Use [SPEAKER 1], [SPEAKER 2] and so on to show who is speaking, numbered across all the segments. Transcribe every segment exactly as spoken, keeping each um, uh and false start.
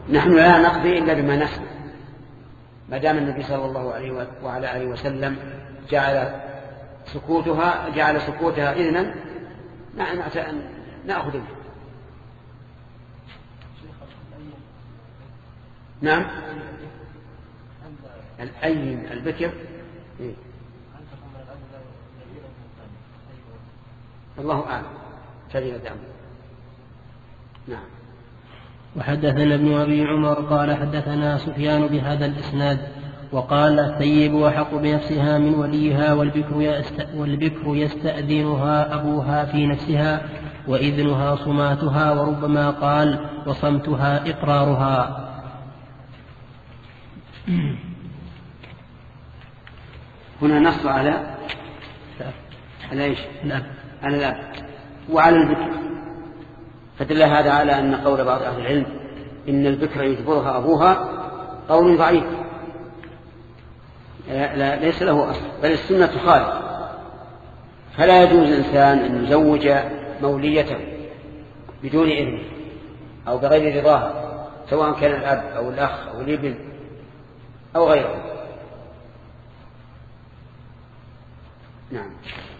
[SPEAKER 1] نحن لا نقضي إلا بما نسمع، ما دام النبي صلى الله عليه وعلى آله وسلم جعل سكوتها جعل سكوتها إذنا نأخذ به. نعم الأيم البكر إيه؟ الله أعلم تجد دعم. نعم.
[SPEAKER 2] وحدثنا ابن أبي عمر قال حدثنا سفيان بهذا الإسناد وقال الثيب أحق بنفسها من وليها والبكر, يست والبكر يستأذنها أبوها في نفسها وإذنها صماتها وربما قال وصمتها إقرارها.
[SPEAKER 1] هنا نص على على ايش؟ على الأب وعلى البكر، فدل هذا على أن قول بعض أهل العلم إن البكر يجبرها أبوها قول ضعيف لا ليس له أصل، بل السنة تخالف. فلا يجوز الإنسان أن يزوج موليته بدون إذنه أو بغير رضاها، سواء كان الأب أو الأخ أو الابن أو غيره. نعم.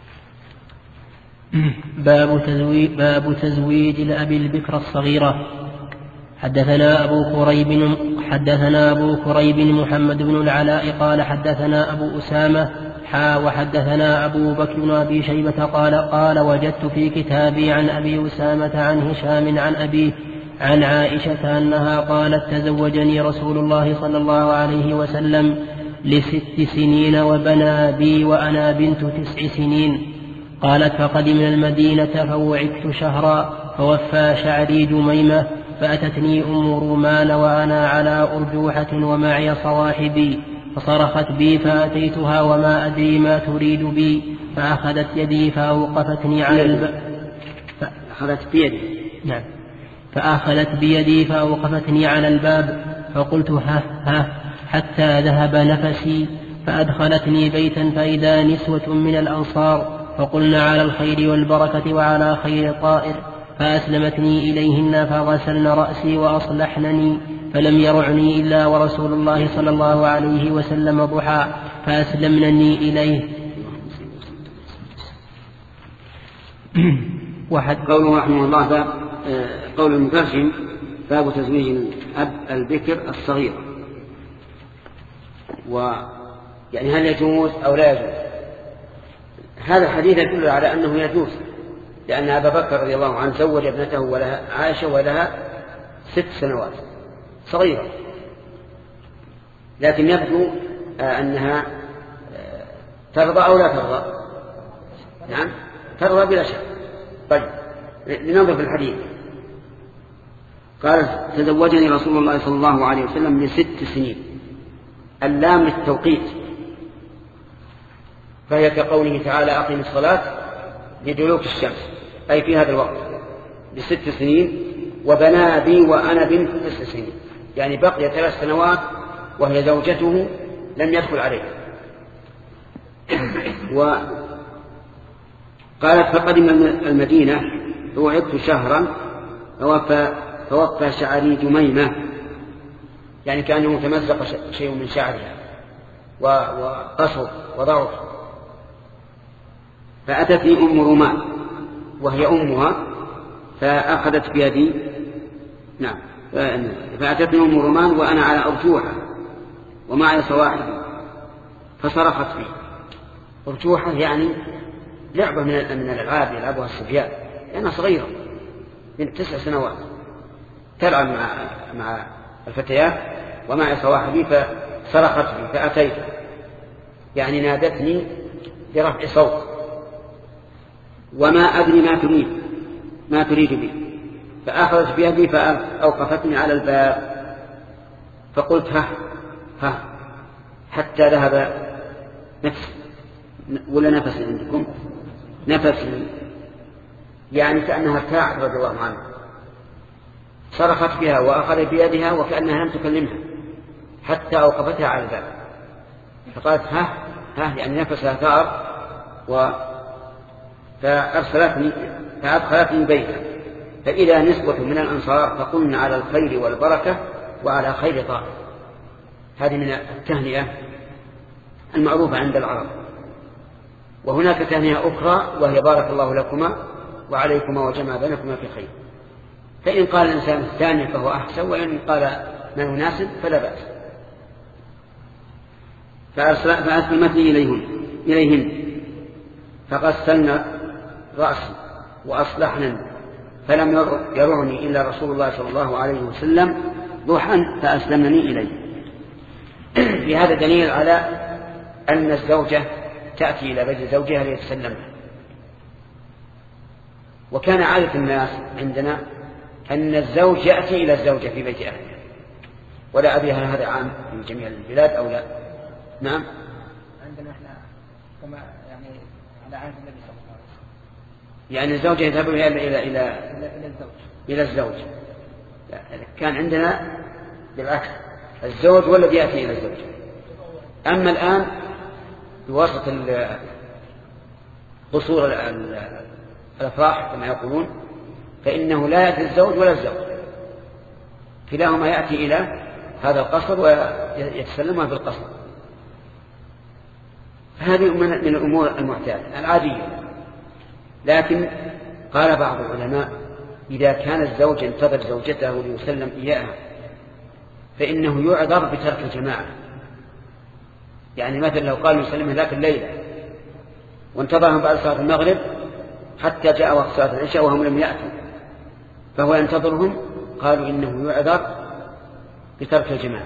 [SPEAKER 2] باب تزويج, باب تزويج الأب البكر الصغيرة. حدثنا أبو كريب حدثنا أبو كريب محمد بن العلاء قال حدثنا أبو أسامة حا وحدثنا أبو بكر بن أبي شيبة قال قال وجدت في كتابي عن أبي أسامة عن هشام عن أبيه عن عائشة أنها قالت تزوجني رسول الله صلى الله عليه وسلم لست سنين وبنى بي وأنا بنت تسع سنين. قالت فقدمنا المدينة فوعدت شهرا فوفى شعري جميمة فأتتني أم رومان وأنا على أرجوحة ومعي صواحبي فصرخت بي فأتيتها وما أدري ما تريد بي فأخذت يدي فأوقفتني على الباب
[SPEAKER 1] فأخذت بيدي
[SPEAKER 2] نعم فأخذت بيدي فأوقفتني على الباب فقلت ها ها حتى ذهب نفسي فأدخلتني بيتا فإذا نسوة من الأنصار فقلنا على الخير والبركة وعلى خير طائر فأسلمتني إليهن فغسلن رأسي وأصلحنني فلم يرعني إلا ورسول الله صلى الله عليه وسلم ضحى فأسلمنني إليه.
[SPEAKER 1] وحد قوله رحمه الله باب قول المترجم باب تزويج الأب البكر الصغير، ويعني هل يجوز أو لا يجوز؟ هذا الحديث يدل على أنه يجوز، لأن أبا بكر رضي الله عنه زوج ابنته ولها عائشة ولها ست سنوات صغيرة، لكن يبدو أنها ترضى أو لا ترضى. نعم ترضى بلا شك. طيب لننظر في الحديث. قال تزوجني رسول الله صلى الله عليه وسلم لست سنين، اللام للتوقيت، فهي كقوله تعالى أقم الصلاة لدلوك الشمس، أي في هذا الوقت بست سنين. وبنى بي وأنا بنت تسع سنين، يعني بقي ثلاث سنوات وهي زوجته لم يدخل عليه. وقالت فقدم المدينة فوعدت شهرا فوفى, فوفى شعري جميمة، يعني كأنه تمزق شيء من شعرها وقصر وضعف. فأتتني أم رومان وهي أمها فأخذت بيدي نعم فأتتني أم رومان وأنا على أرجوحة ومعي صواحبي فصرخت بي. أرجوحة يعني لعبة من من الألعاب يلعبها الصبيان، لأنها صغيرة من تسع سنوات تلعب مع مع الفتيات ومعي صواحبي فصرخت بي فأتيت، يعني نادتني برفع صوت وما أدري ما تريد ما تريد بي فأخذت بيدي فأوقفتني على الباب فقلت ها ها حتى ذهب نفسي ولا نفس عندكم نفسي، يعني كأنها ارتاعت رضي الله عنها، صرخت بها وأخذت بيدها وكأنها لم تكلمها حتى أوقفتها على الباب فقالت ها ها يعني نفسها ثار و فأرسلتني فأدخلتني بيتا فإذا نسوة من الأنصار فقلنا على الخير والبركة وعلى خير طائر. هذه من التهنئة المعروفة عند العرب. وهناك تهنئة أخرى وهي بارك الله لكما وعليكما وجمع بينكما في خير. فإن قال الإنسان الثاني فهو أحسن، وإن قال ما يناسب فلا بأس. فأسلمتني إليهن, إليهن فغسلن رأسي وأصلحن، فلم يرعني إلا رسول الله صلى الله عليه وسلم ضحى فأسلمني إليه. في هذا دليل على أن الزوجة تأتي إلى بيت زوجها ليتسلم. وكان عادة الناس عندنا أن الزوج يأتي إلى الزوجة في بيت أهلها، ولا أدري هل هذا عام في جميع البلاد أو لا. نعم،
[SPEAKER 3] عندنا احنا كما يعني على عهد النبي صلى الله عليه وسلم،
[SPEAKER 1] يعني الزوجة يذهب إلى إلى إلى
[SPEAKER 3] إلى الزوج
[SPEAKER 1] إلى الزوج. كان عندنا بالعكس، الزوج هو الذي يأتي إلى الزوج. أما الآن بواسطة قصور الأفراح كما يقولون، فإنه لا يأتي الزوج ولا الزوج، كلاهما يأتي إلى هذا القصر ويتسلمها في القصر. هذه من الأمور المعتادة العادية. لكن قال بعض العلماء إذا كان الزوج ينتظر زوجته ليسلم إياها فإنه يعذر بترك الجماعة. يعني مثلا لو قال يسلمها ذاك الليلة وانتظرهم بعد صلاة المغرب حتى جاء وقت صلاة العشاء وهم لم يأتوا، فهو ينتظرهم، قالوا إنه يعذر بترك الجماعة.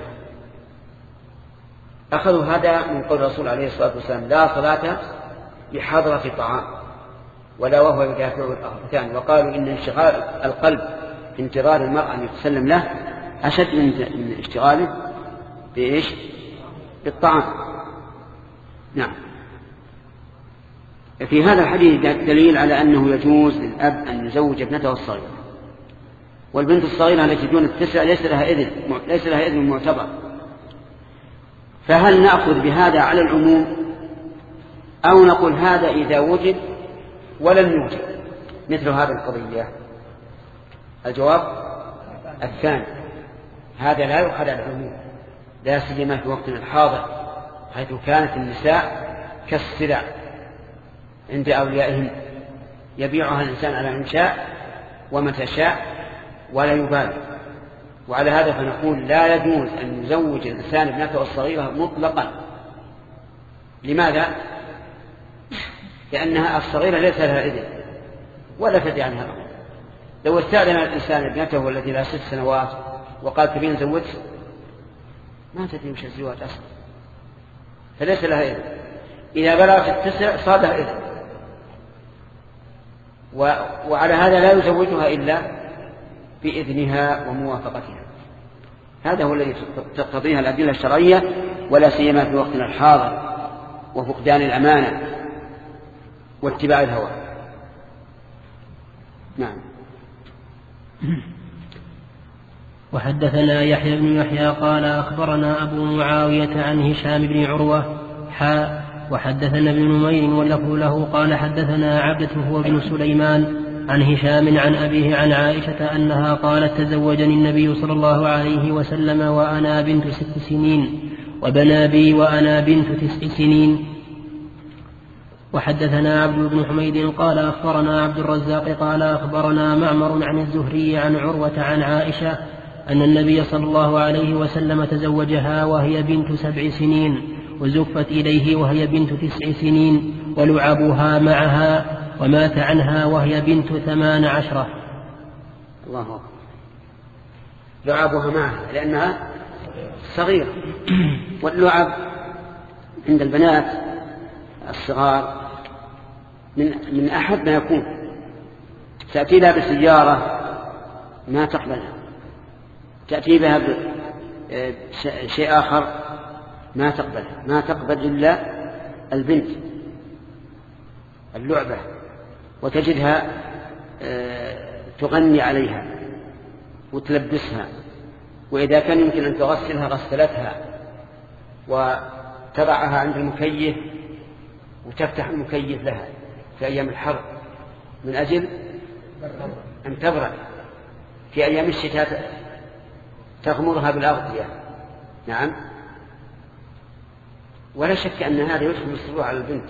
[SPEAKER 1] أخذوا هذا من قول الرسول عليه الصلاة والسلام: لا صلاة بحضرة طعام ولا وهو يدافع الأخبثان. وقالوا إن انشغال القلب في انتظار المرأة أن يتسلم له أشد من اشتغاله بإيش؟ بالطعام. نعم. في هذا الحديث دليل على أنه يجوز للأب أن يزوج ابنته الصغيرة، والبنت الصغيرة التي دون التسع ليس لها إذن ليس لها إذن معتبر. فهل نأخذ بهذا على العموم أو نقول هذا إذا وجد ولم يوجد مثل هذه القضية؟ الجواب الثاني، هذا لا يؤخذ على العموم، لا سيما في وقتنا الحاضر حيث كانت النساء كالسلع عند أوليائهم، يبيعها الإنسان على من شاء ومتى شاء ولا يبالي. وعلى هذا فنقول لا يجوز أن يزوج الإنسان ابنته الصغيرة مطلقا. لماذا؟ لأنها الصغيرة ليس لها إذن ولا تدري عنها الأمر. لو استأذن الإنسان ابنته التي لها ست سنوات وقال تبين زوجت، ما تدري وش الزواج أصلا، فليس لها إذن. إذا بلغت التسع صار لها إذن، وعلى هذا لا يزوجها إلا بإذنها وموافقتها. هذا هو الذي تقتضيها الأدلة الشرعية، ولا سيما في وقتنا الحاضر وفقدان الأمانة واتباع الهوى. نعم.
[SPEAKER 2] وحدثنا يحيى بن يحيى قال أخبرنا أبو معاوية عن هشام بن عروة حاء وحدثنا ابن نمير واللفظ له قال حدثنا عبدة هو بن سليمان عن هشام عن أبيه عن عائشة أنها قالت: تزوجني النبي صلى الله عليه وسلم وأنا بنت ست سنين وبنى بي وأنا بنت تسع سنين. وحدثنا عبد بن حميد قال أخبرنا عبد الرزاق قال أخبرنا معمر عن الزهري عن عروة عن عائشة أن النبي صلى الله عليه وسلم تزوجها وهي بنت سبع سنين وزفت إليه وهي بنت تسع سنين ولعبها معها، ومات عنها وهي بنت ثمان عشرة.
[SPEAKER 1] الله أكبر. لعبها معها لأنها صغيرة، واللعب عند البنات الصغار من من أحد ما يكون. تأتي لها بسيارة ما تقبلها، تأتي بها بشيء آخر ما تقبلها، ما تقبل إلا البنت اللعبة، وتجدها تغني عليها وتلبسها، وإذا كان يمكن أن تغسلها غسلتها وتضعها عند المكيف وتفتح المكيف لها في أيام الحر من أجل أن تبرد. في أيام الشتاء تغمرها بالأغطية. نعم. ولا شك أن هذا يدخل السرور على البنت،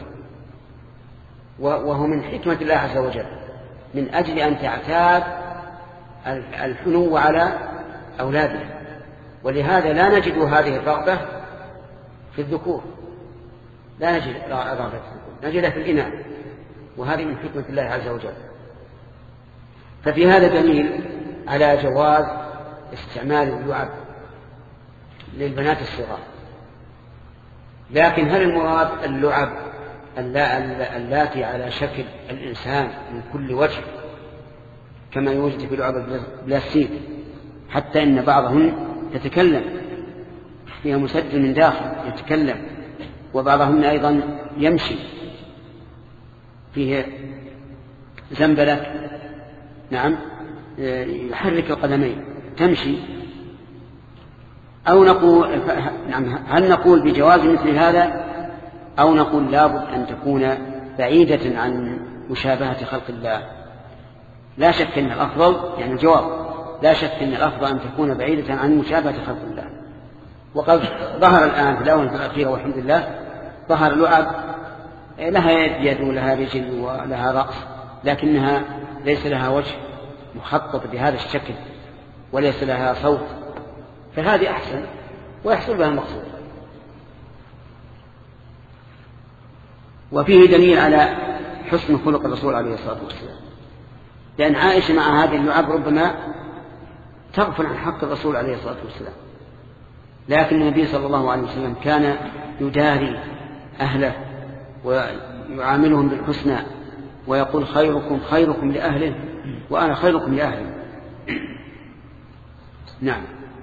[SPEAKER 1] وهو من حكمة الله عز وجل من أجل أن تعتاد الحنو على أولادها. ولهذا لا نجد هذه الرغبة في الذكور، لا نجد رغبة في الذكور، نجدها في الإناث، وهذه من حكمة الله عز وجل. ففي هذا دليل على جواز استعمال اللعب للبنات الصغار. لكن هل المراد اللعب اللاتي على شكل الإنسان من كل وجه كما يوجد في لعب البلاستيك، حتى إن بعضهن تتكلم، فيها مسجل من داخل يتكلم، وبعضهن أيضا يمشي فيه زنبلة، نعم، يحرك القدمين تمشي. أو نقول نعم هل نقول بجواز مثل هذا، أو نقول لابد أن تكون بعيدة عن مشابهة خلق الله؟ لا شك أن الأفضل، يعني الجواب لا شك أن الأفضل أن تكون بعيدة عن مشابهة خلق الله. وقد ظهر الآن في الآونة الأخيرة والحمد لله ظهر لعب لها يد ولها رجل ولها رأس، لكنها ليس لها وجه مخطط بهذا الشكل وليس لها صوت، فهذه أحسن ويحصل بها المقصود. وفيه دليل على حسن خلق الرسول عليه الصلاة والسلام، لأن عائشة مع هذه اللعب ربما تغفل عن حق الرسول عليه الصلاة والسلام، لكن النبي صلى الله عليه وسلم كان يداري أهله ويعاملهم بالحسنى، ويقول خيركم خيركم لأهله وأنا خيركم لأهلي. نعم.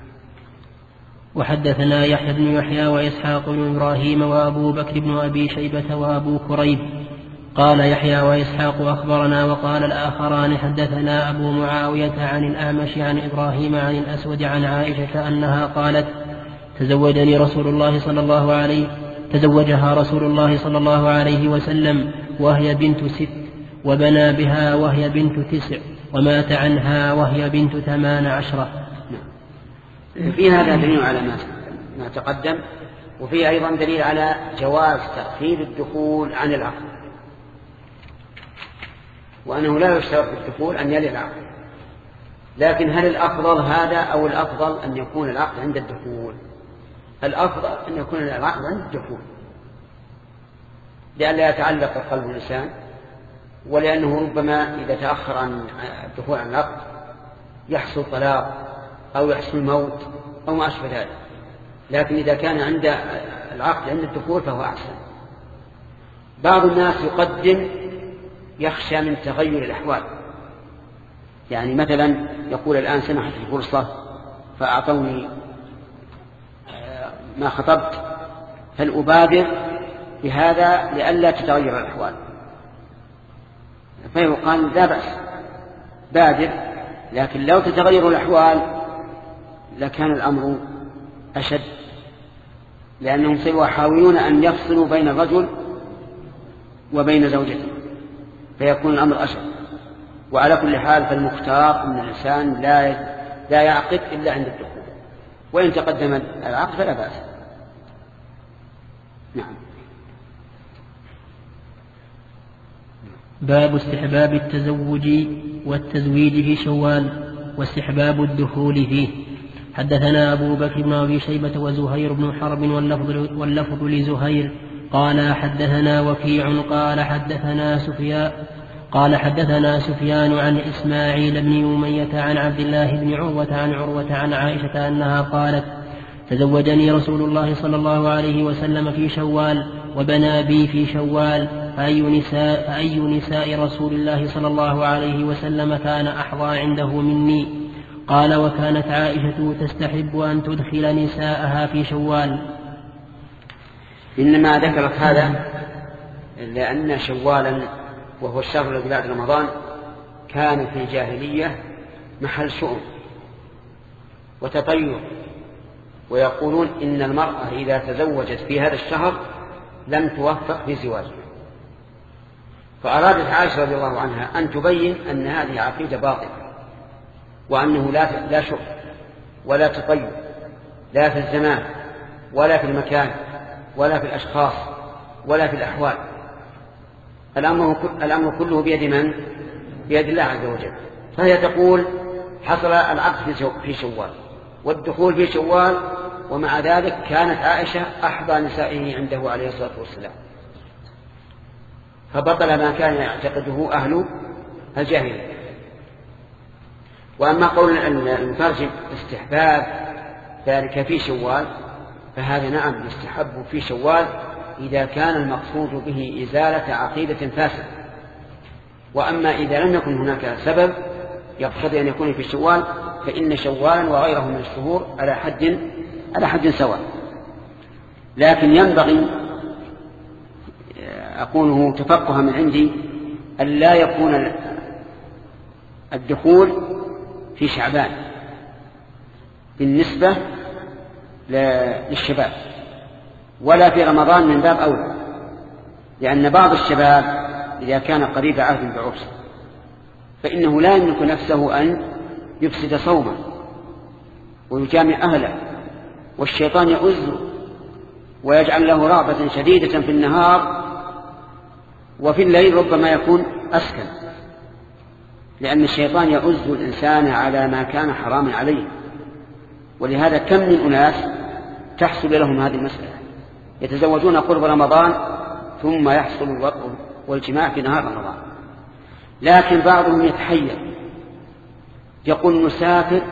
[SPEAKER 2] وحدثنا يحيى بن يحيى وإسحاق بن إبراهيم وأبو بكر بن أبي شيبة وأبو كريب. قال يحيى وإسحاق أخبرنا، وقال الآخران حدثنا أبو معاوية عن الأعمش عن إبراهيم عن الأسود عن عائشة أنها قالت تزوجني رسول الله صلى الله عليه تزوجها رسول الله صلى الله عليه وسلم وهي بنت ست، وبنى بها وهي بنت تسع، ومات عنها وهي بنت ثمان عشرة.
[SPEAKER 1] في هذا دليل على ما تقدم، وفي أيضا دليل على جواز تأخير الدخول عن العقد، وأنه لا يشترط في الدخول أن يلي العقد. لكن هل الأفضل هذا أو الأفضل أن يكون العقد عند الدخول؟ الأفضل أن يكون العقد عند الدخول، لئلا يتعلق قلب الإنسان، ولأنه ربما إذا تأخر عن الدخول عن العقد يحصل طلاق أو يحصل موت أو ما أشبه ذلك. لكن إذا كان عند العقد عند الدخول فهو أحسن. بعض الناس يقدم يخشى من تغير الأحوال، يعني مثلا يقول الآن سمحت الفرصة فأعطوني ما خطبت، فلأبادر بهذا لئلا تتغير الأحوال، فيقال لا بأس بادر. لكن لو تتغير الأحوال لكان الأمر أشد، لأنهم سيحاولون أن يفصلوا بين الرجل وبين زوجته، فيكون الأمر أشد. وعلى كل حال فالمختار أن الإنسان لا لا يعقد إلا عند الدخول، وإن تقدم العقد فلا بأس. نعم.
[SPEAKER 2] باب استحباب التزوج والتزويج في شوال واستحباب الدخول فيه. حدثنا أبو بكر بن أبي شيبة وزهير بن حرب واللفظ, واللفظ لزهير قال حدثنا وكيع قال حدثنا سفيان قال حدثنا سفيان عن إسماعيل بن أمية عن عبد الله بن عروة عن عروة عن عائشة أنها قالت تزوجني رسول الله صلى الله عليه وسلم في شوال وبنى بي في شوال، فأي نساء, فأي نساء رسول الله صلى الله عليه وسلم كان أحظى عنده مني؟ قال وكانت عائشة تستحب أن تدخل نساءها في شوال.
[SPEAKER 1] إنما ذكرت هذا لأن شوالا وهو الشهر الذي بعد رمضان كان في الجاهلية محل شؤم وتطير، ويقولون إن المرأة إذا تزوجت في هذا الشهر لم توفق في زواجها، فأرادت عائشة رضي الله عنها أن تبين أن هذه عقيدة باطلة وأنه لا لا شؤم، ولا تطير لا في الزمان ولا في المكان ولا في الأشخاص ولا في الأحوال. الأمر كله بيد من؟ بيد الله عز وجل. فهي تقول حصل العقد في شوال والدخول في شوال، ومع ذلك كانت عائشة أحظى نسائه عنده عليه الصلاة والسلام، فبطل ما كان يعتقده أهل الجاهلية. وأما قول المترجم استحباب ذلك في شوال فهذا نعم يستحب في شوال إذا كان المقصود به إزالة عقيدة فاسدة. وأما إذا لم يكن هناك سبب يقتضي أن يكون في شوال فإن شوالا وغيره من الشهور على حد على حد سواء. لكن ينبغي أقوله تفقها من عندي أن لا يكون الدخول في شعبان بالنسبة للشباب، ولا في رمضان من باب أولى، لأن بعض الشباب إذا كان قريب عهد بعرس فإنه لا يملك نفسه أن يفسد صومه ويجامع أهله، والشيطان يؤذه ويجعل له رغبة شديدة في النهار، وفي الليل ربما يكون أسكن، لأن الشيطان يؤذ الإنسان على ما كان حراما عليه. ولهذا كم من أناس تحصل لهم هذه المسألة، يتزوجون قرب رمضان ثم يحصل الوطء والجماع في نهار رمضان. لكن بعضهم يتحير يقول نسافر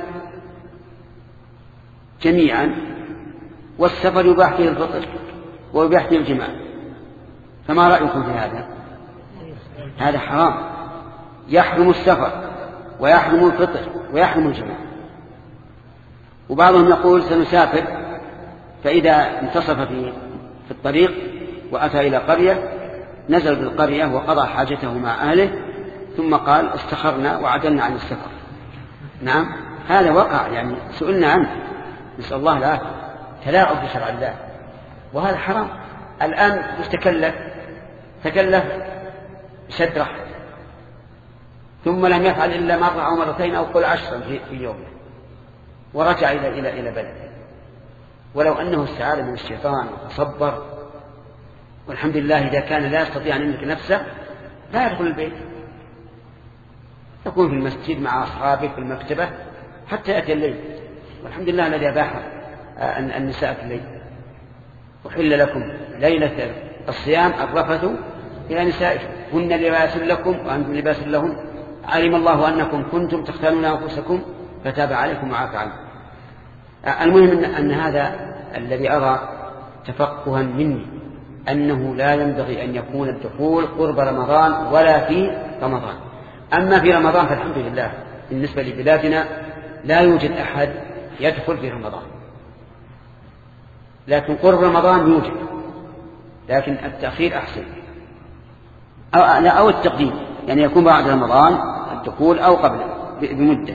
[SPEAKER 1] جميعا والسفر يباح فيه الفطر ويباح فيه الجماع، فما رأيكم في هذا؟ هذا حرام، يحرم السفر ويحرم الفطر ويحرم الجماع. وبعضهم يقول سنسافر، فإذا انتصف في في الطريق وأتى إلى قرية نزل بالقرية وقضى حاجته مع أهله ثم قال استخرنا وعدلنا عن السفر. نعم هذا وقع، يعني سئلنا عنه، نسأل الله العافية، تلاعب بشرع الله، وهذا حرام. الآن مش تكلف تكلف شد رحل ثم لم يفعل إلا مرة أو مرتين أو قل عشرا في يومه ورجع إلى إلى إلى بلده، ولو أنه استعاذ من الشيطان وتصبر والحمد لله إذا كان لا يستطيع أن يملك نفسه لا يدخل البيت، يكون في المسجد مع أصحابه في المكتبة حتى يأتي الليل، والحمد لله الذي أباح النساء في الليل. وحل لكم ليلة الصيام الرفث إلى نسائكم هن لباس لكم وأنتم لباس لهم علم الله أنكم كنتم تختانون أنفسكم فتاب عليكم وعافى عنكم. المهم أن هذا الذي أرى تفقها مني أنه لا ينبغي أن يكون الدخول قرب رمضان ولا في رمضان. أما في رمضان فالحمد لله بالنسبة لبلادنا لا يوجد أحد يدخل في رمضان، لكن قرب رمضان يوجد، لكن التأخير أحسن أو, أو التقديم، يعني يكون بعد رمضان الدخول أو قبل بمدة.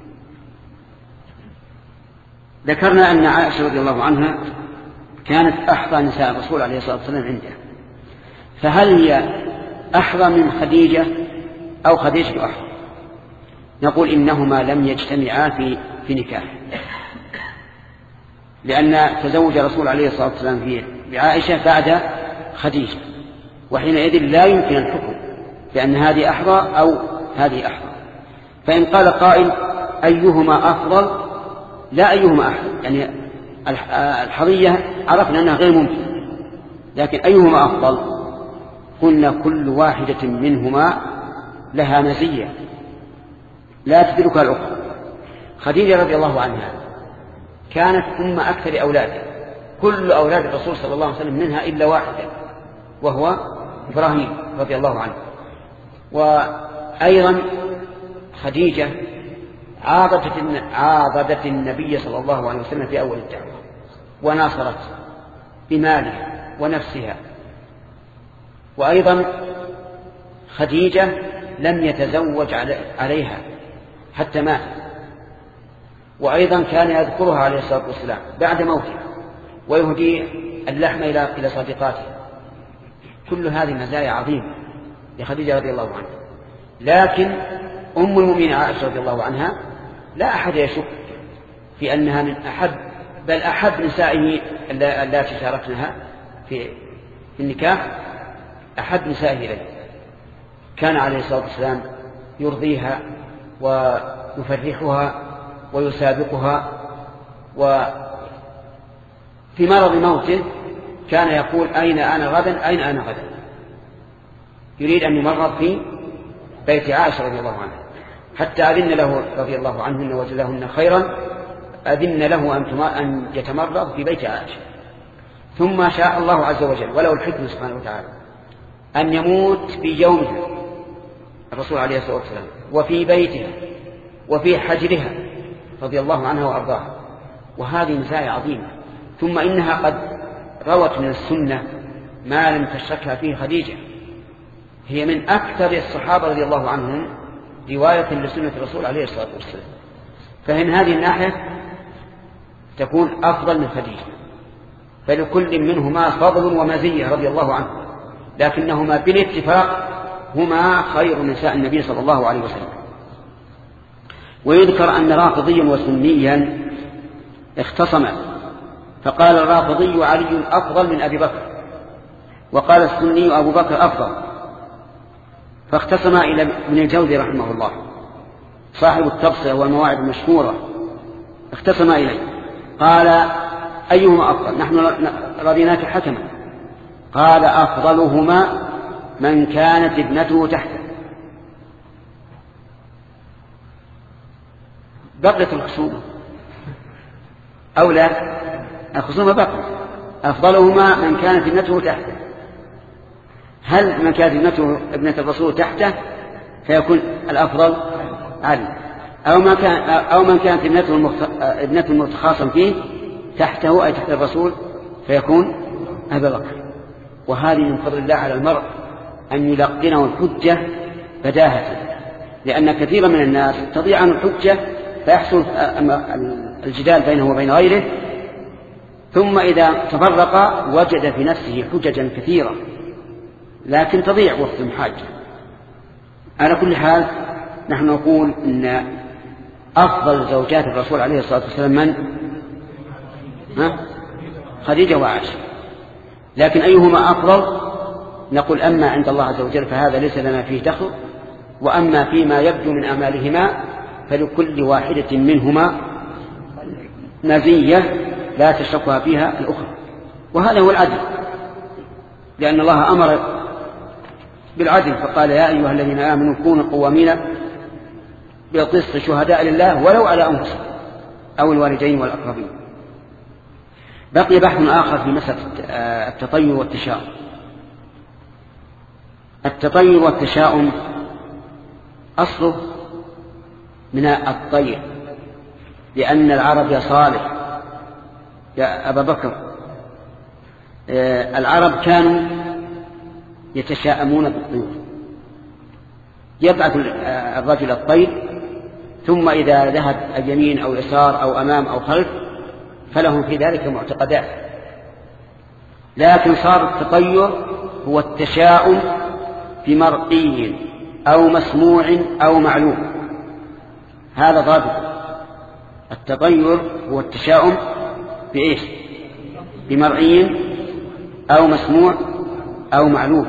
[SPEAKER 1] ذكرنا أن عائشة رضي الله عنها كانت أحظى نساء الرسول عليه الصلاة والسلام عنده، فهل هي أحظى من خديجة أو خديجة أحظى؟ نقول إنهما لم يجتمعا في في نكاح، لأن تزوج الرسول عليه الصلاة والسلام فيه بعائشة بعد خديجة، وحينئذ لا يمكن الحكم لأن هذه أحظى أو هذه أحظى. فإن قال قائل أيهما أفضل، لا أيهما أحظى، يعني الحظية عرفنا أنها غير ممكن، لكن أيهما أفضل؟ قلنا كل واحدة منهما لها مزية لا تدركها الأخرى. خديجة رضي الله عنها كانت أم أكثر أولاده، كل أولاد الرسول صلى الله عليه وسلم منها إلا واحدة وهو إبراهيم رضي الله عنه. وأيضا خديجة عاضدت عاضدت النبي صلى الله عليه وسلم في أول الدعوة وناصرت بمالها ونفسها. وأيضا خديجة لم يتزوج عليها حتى مات، وأيضا كان يذكرها عليه الصلاة والسلام بعد موته ويهدي اللحم إلى إلى صديقاته. كل هذه مزايا عظيمة لخديجة رضي الله عنها. لكن أم المؤمنين عائشة رضي الله عنها لا أحد يشك في أنها من أحب بل أحب نسائه التي شاركنها في النكاح، أحب نسائه إليه. كان عليه الصلاة والسلام يرضيها ويفرحها ويسابقها، وفي مرض موته كان يقول أين أنا غدا أين أنا غدا، يريد أن يمرض في بيت عائشة رضي الله عنها، حتى أذن له رضي الله عنهن وجزاهن خيرا، أذن له أن يتمرض في بيت عائشة. ثم شاء الله عز وجل وله الحكم سبحانه وتعالى أن يموت في يومها الرسول عليه الصلاة والسلام وفي بيتها وفي حجرها رضي الله عنها وأرضاها، وهذه مزايا عظيمة. ثم إنها قد روت من السنة ما لم تشركها فيه خديجة، هي من أكثر الصحابة رضي الله عنهم رواية لسنة الرسول عليه الصلاة والسلام، فإن هذه الناحية تكون أفضل من خديجة، فلكل منهما فضل ومزية رضي الله عنه، لكنهما بالاتفاق هما خير نساء النبي صلى الله عليه وسلم. ويذكر أن رافضيا وسنيا اختصما، فقال الرافضي علي أفضل من أبي بكر، وقال السني أبو بكر أفضل، فاختصما إلى ابن الجوزي رحمه الله صاحب التبصرة والمواعظ المشهورة، اختصما إليه قال أيهما أفضل؟ نحن رضيناك حكما. قال أفضلهما من كانت ابنته تحته. بقيت الخصومة أو لا؟ الخصومة بقيت. أفضلهما من كانت ابنته تحته، هل من كانت ابنته ابنة الرسول تحته فيكون الأفضل علي، أو ما كان أو من كانت ابنته المخ... ابنة المتخاصم فيه تحته أي تحت الرسول فيكون أبا بكر. وهذه من فضل الله على المرء أن يلقنه الحجة بداهة، لأن كثيرا من الناس تضيع عنه الحجة فيحصل الجدال بينه وبين غيره، ثم إذا تفرق وجد في نفسه حججا كثيرة لكن تضيع وقت المحاجة. على كل حال نحن نقول إن أفضل زوجات الرسول عليه الصلاة والسلام من؟ ها؟ خديجة وعائشة. لكن أيهما أفضل؟ نقول أما عند الله عز وجل فهذا ليس لنا فيه دخل، وأما فيما يبدو من أعمالهما فلكل واحدة منهما مزية لا تشركها فيها الأخرى، وهذا هو العدل، لأن الله أمر بالعدل فقال يا أيها الذين آمنوا كونوا قوامين بالقسط شهداء لله ولو على أنفسهم أو الوالدين والأقربين. بقي بحث آخر في مسألة التطير والتشاؤم. التطير والتشاؤم أصله من الطير، لأن العرب يا صالح يا أبا بكر العرب كانوا يتشاءمون بالطيور، يبعث الرجل الطير ثم إذا ذهب اليمين أو يسار أو أمام أو خلف فلهم في ذلك معتقدات. لكن صار التطير هو التشاؤم بمرئي أو مسموع أو معلوم، هذا ضابط. التطير هو التشاؤم بإيش؟ بمرئي أو مسموع أو معلوم.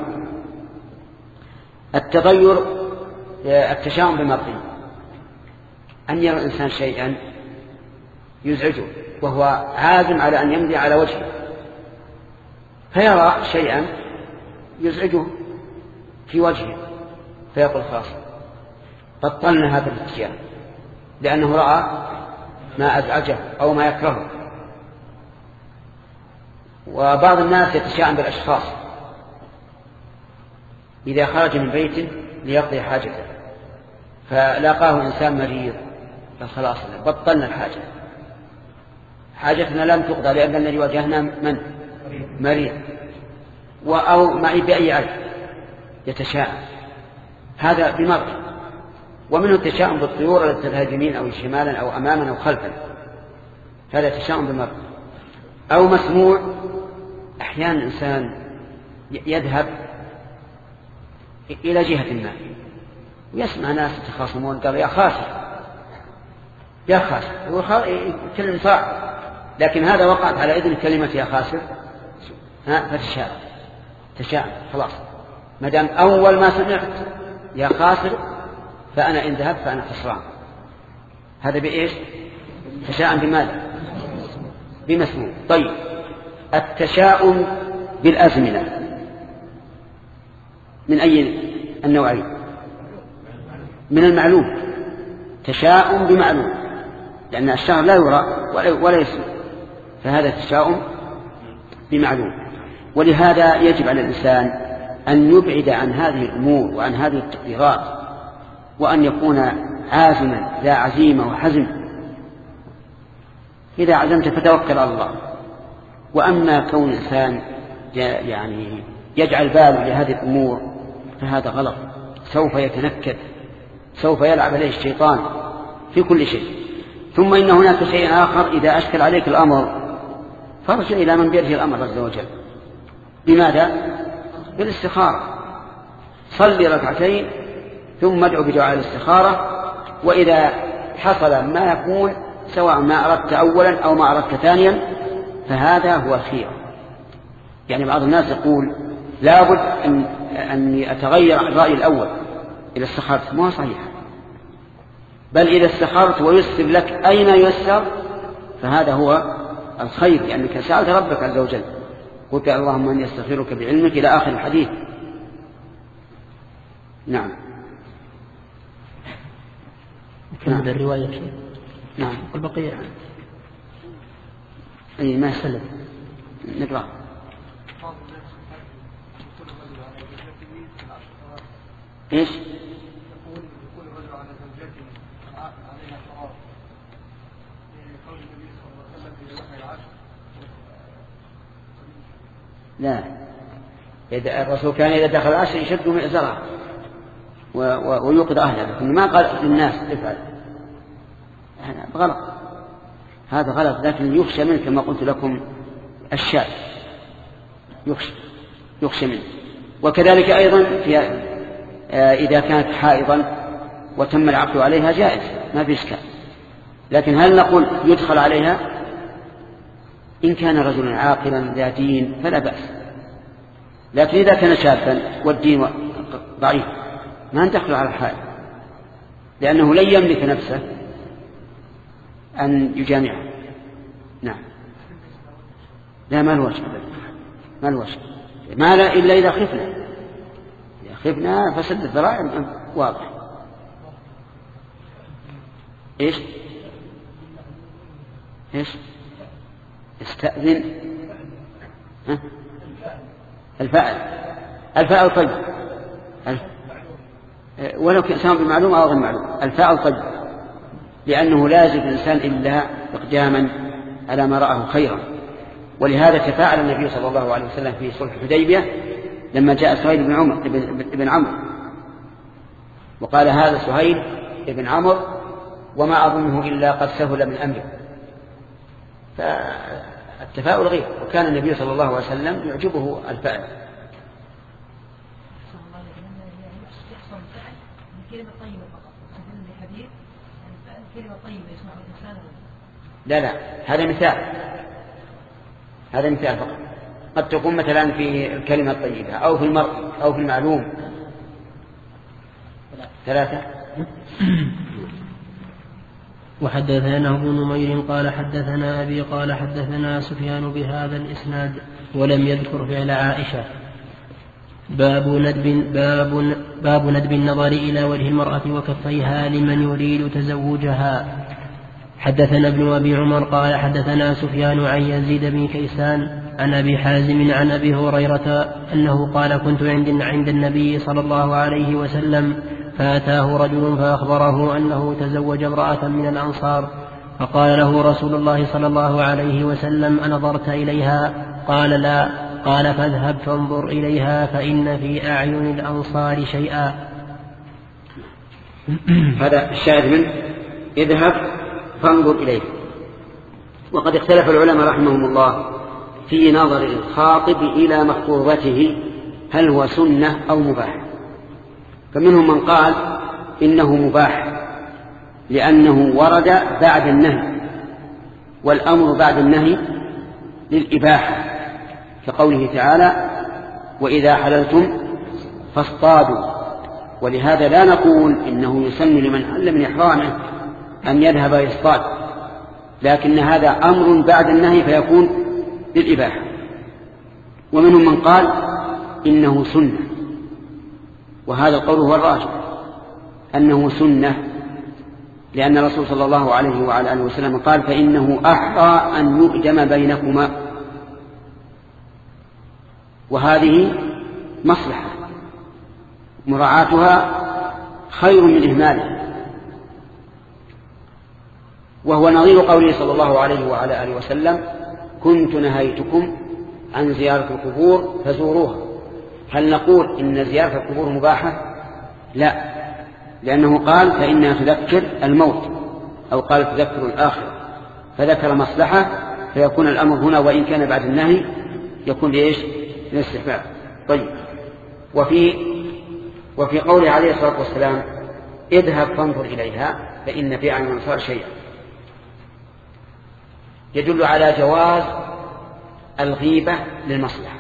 [SPEAKER 1] التطير التشاؤم بمرئي أن يرى الإنسان شيئا يزعجه وهو عازم على أن يمضي على وجهه، فيرى شيئا يزعجه في وجهه فيقول خلاص بطلنا هذا الاتجاه لأنه رأى ما أزعجه أو ما يكرهه. وبعض الناس يتشاءم بالأشخاص، إذا خرج من بيته ليقضي حاجته فلاقاه إنسان مريض فخلاص بطلنا الحاجة، حاجتنا لم تقضى لأن الذي واجهنا من مريض أو معي بأي عيب، يتشاءم هذا بمرض. ومنه التشاؤم بالطيور التي تذهب يمين أو شمالا أو أماما أو خلفا، هذا تشاؤم بمرض. أو مسموع، أحيانا الإنسان يذهب إلى جهة ما ويسمع ناس يتخاصمون قال يا خاسر يا خاسر، هو يتكلم صعب، لكن هذا وقعت على إذن كلمة يا خاسر ها فتشاء تشاء خلاص، ما دام أول ما سمعت يا خاسر فأنا إن ذهبت فأنا خسران. هذا بإيش؟ تشاءم بماذا؟ بمسموع. طيب التشاؤم بالأزمنة من أي النوعين؟ من المعلوم، تشاؤم بمعلوم، لأن الشهر لا يرى ولا يسمع، فهذا تشاؤم بمعلوم. ولهذا يجب على الإنسان أن يبعد عن هذه الأمور وعن هذه التقديرات، وأن يكون عازما ذا عزيمة وحزم. إذا عزمت فتوكل على الله. وأما كون الإنسان يعني يجعل باله لهذه الأمور فهذا غلط، سوف يتنكد، سوف يلعب عليه الشيطان في كل شيء. ثم إن هناك شيء آخر، إذا أشكل عليك الأمر فارجع إلى من بيده الأمر عز وجل. بماذا؟ بالاستخارة. صلي ركعتين ثم ادعو بدعاء الاستخارة، وإذا حصل ما يكون سواء ما أردت أولا أو ما أردت ثانيا فهذا هو الخير. يعني بعض الناس يقول لابد أن أني أتغير عن الرأي الأول إذا استخرت، ما هو صحيح. بل إذا استخرت ويسر لك أين يسر فهذا هو الخير، لأنك يعني سألت ربك عز وجل، قلت اللهم أني أستغفرك بعلمك إلى آخر الحديث. نعم.
[SPEAKER 2] نكمل الرواية شيء.
[SPEAKER 1] نعم.
[SPEAKER 2] البقية
[SPEAKER 1] أي ما سلم نقرأ. إيش؟ لا، إذا الرسول كان إذا دخل العشر يشد مئزره ويوقظ أهله، لكن ما قال للناس افعل، هذا غلط، هذا غلط. لكن يخشى منه كما قلت لكم الشاذ، يخشى يخشى منه. وكذلك أيضا في إذا كانت حائضا وتم العقد عليها جائز، ما في إشكال. لكن هل نقول يدخل عليها؟ إن كان رجلا عاقلا ذا دين فلا بأس، لكن إذا كان شابا والدين ضعيف ما ندخل على الحائض، لأنه لن يملك نفسه أن يجامعها. نعم. لا، ما الوجه ما الوجه ما لا إلا إذا خفنا، إذا خفنا فسد الذرائع واضح. إيش إيش استأذن ها؟ الفاعل الفاعل طيب الف... ولو كان بمعلوم أو غير معلوم الفاعل طيب، لأنه لا يجد الإنسان إلا إقداما على ما رآه خيرا. ولهذا تفاعل النبي صلى الله عليه وسلم في صلح الحديبية لما جاء سهيل بن عمر بن عمرو وقال هذا سهيل بن عمرو وما أظنه إلا قد سهل من أمره. فالتفاؤل غير، وكان النبي صلى الله عليه وسلم يعجبه الفعل. لا لا، هذا مثال، هذا مثال فقط. قد تكون مثلا في الكلمة الطيبة أو في المرء أو في المعلوم. ثلاثة.
[SPEAKER 2] وحدثنا ابن نمير قال حدثنا أبي قال حدثنا سفيان بهذا الإسناد ولم يذكر فعل عائشة. باب ندب باب باب ندب النظر إلى وجه المرأة وكفيها لمن يريد تزوجها. حدثنا ابن أبي عمر قال حدثنا سفيان عن يزيد بن كيسان عن أبي حازم عن أبي هريرة أنه قال كنت عند عند النبي صلى الله عليه وسلم فأتاه رجل فأخبره أنه تزوج امرأة من الأنصار، فقال له رسول الله صلى الله عليه وسلم أنظرت إليها؟ قال لا. قال فاذهب فانظر إليها فإن في أعين الأنصار شيئا.
[SPEAKER 1] هذا الشاهد منه اذهب فانظر إليه. وقد اختلف العلماء رحمهم الله في نظر الخاطب إلى مخطوبته هل هو سنة أو مباح، فمنهم من قال إنه مباح لأنه ورد بعد النهي، والأمر بعد النهي للإباحة، كقوله تعالى وإذا حللتم فاصطادوا. ولهذا لا نقول إنه يسن لمن حل من إحرامه أن يذهب يصطاد، لكن هذا أمر بعد النهي فيكون للإباحة. ومنهم من قال إنه سنة، وهذا القول هو الراجح أنه سنة، لأن الرسول صلى الله عليه وعلى آله وسلم قال فإنه أحرى أن يؤجم بينكما، وهذه مصلحة مراعاتها خير من إهمالها. وهو نظير قوله صلى الله عليه وعلى آله وسلم كنت نهيتكم عن زيارة القبور فزوروها. هل نقول إن زيارة القبور مباحة؟ لا، لأنه قال فإنها تذكر الموت، أو قال تذكر الآخرة، فذكر مصلحة، فيكون الأمر هنا وإن كان بعد النهي يكون لإيش؟ للاستحباب. طيب، وفي وفي قوله عليه الصلاة والسلام اذهب فانظر إليها فإن في عين الأنصار شيئا، يدل على جواز الغيبة للمصلحة،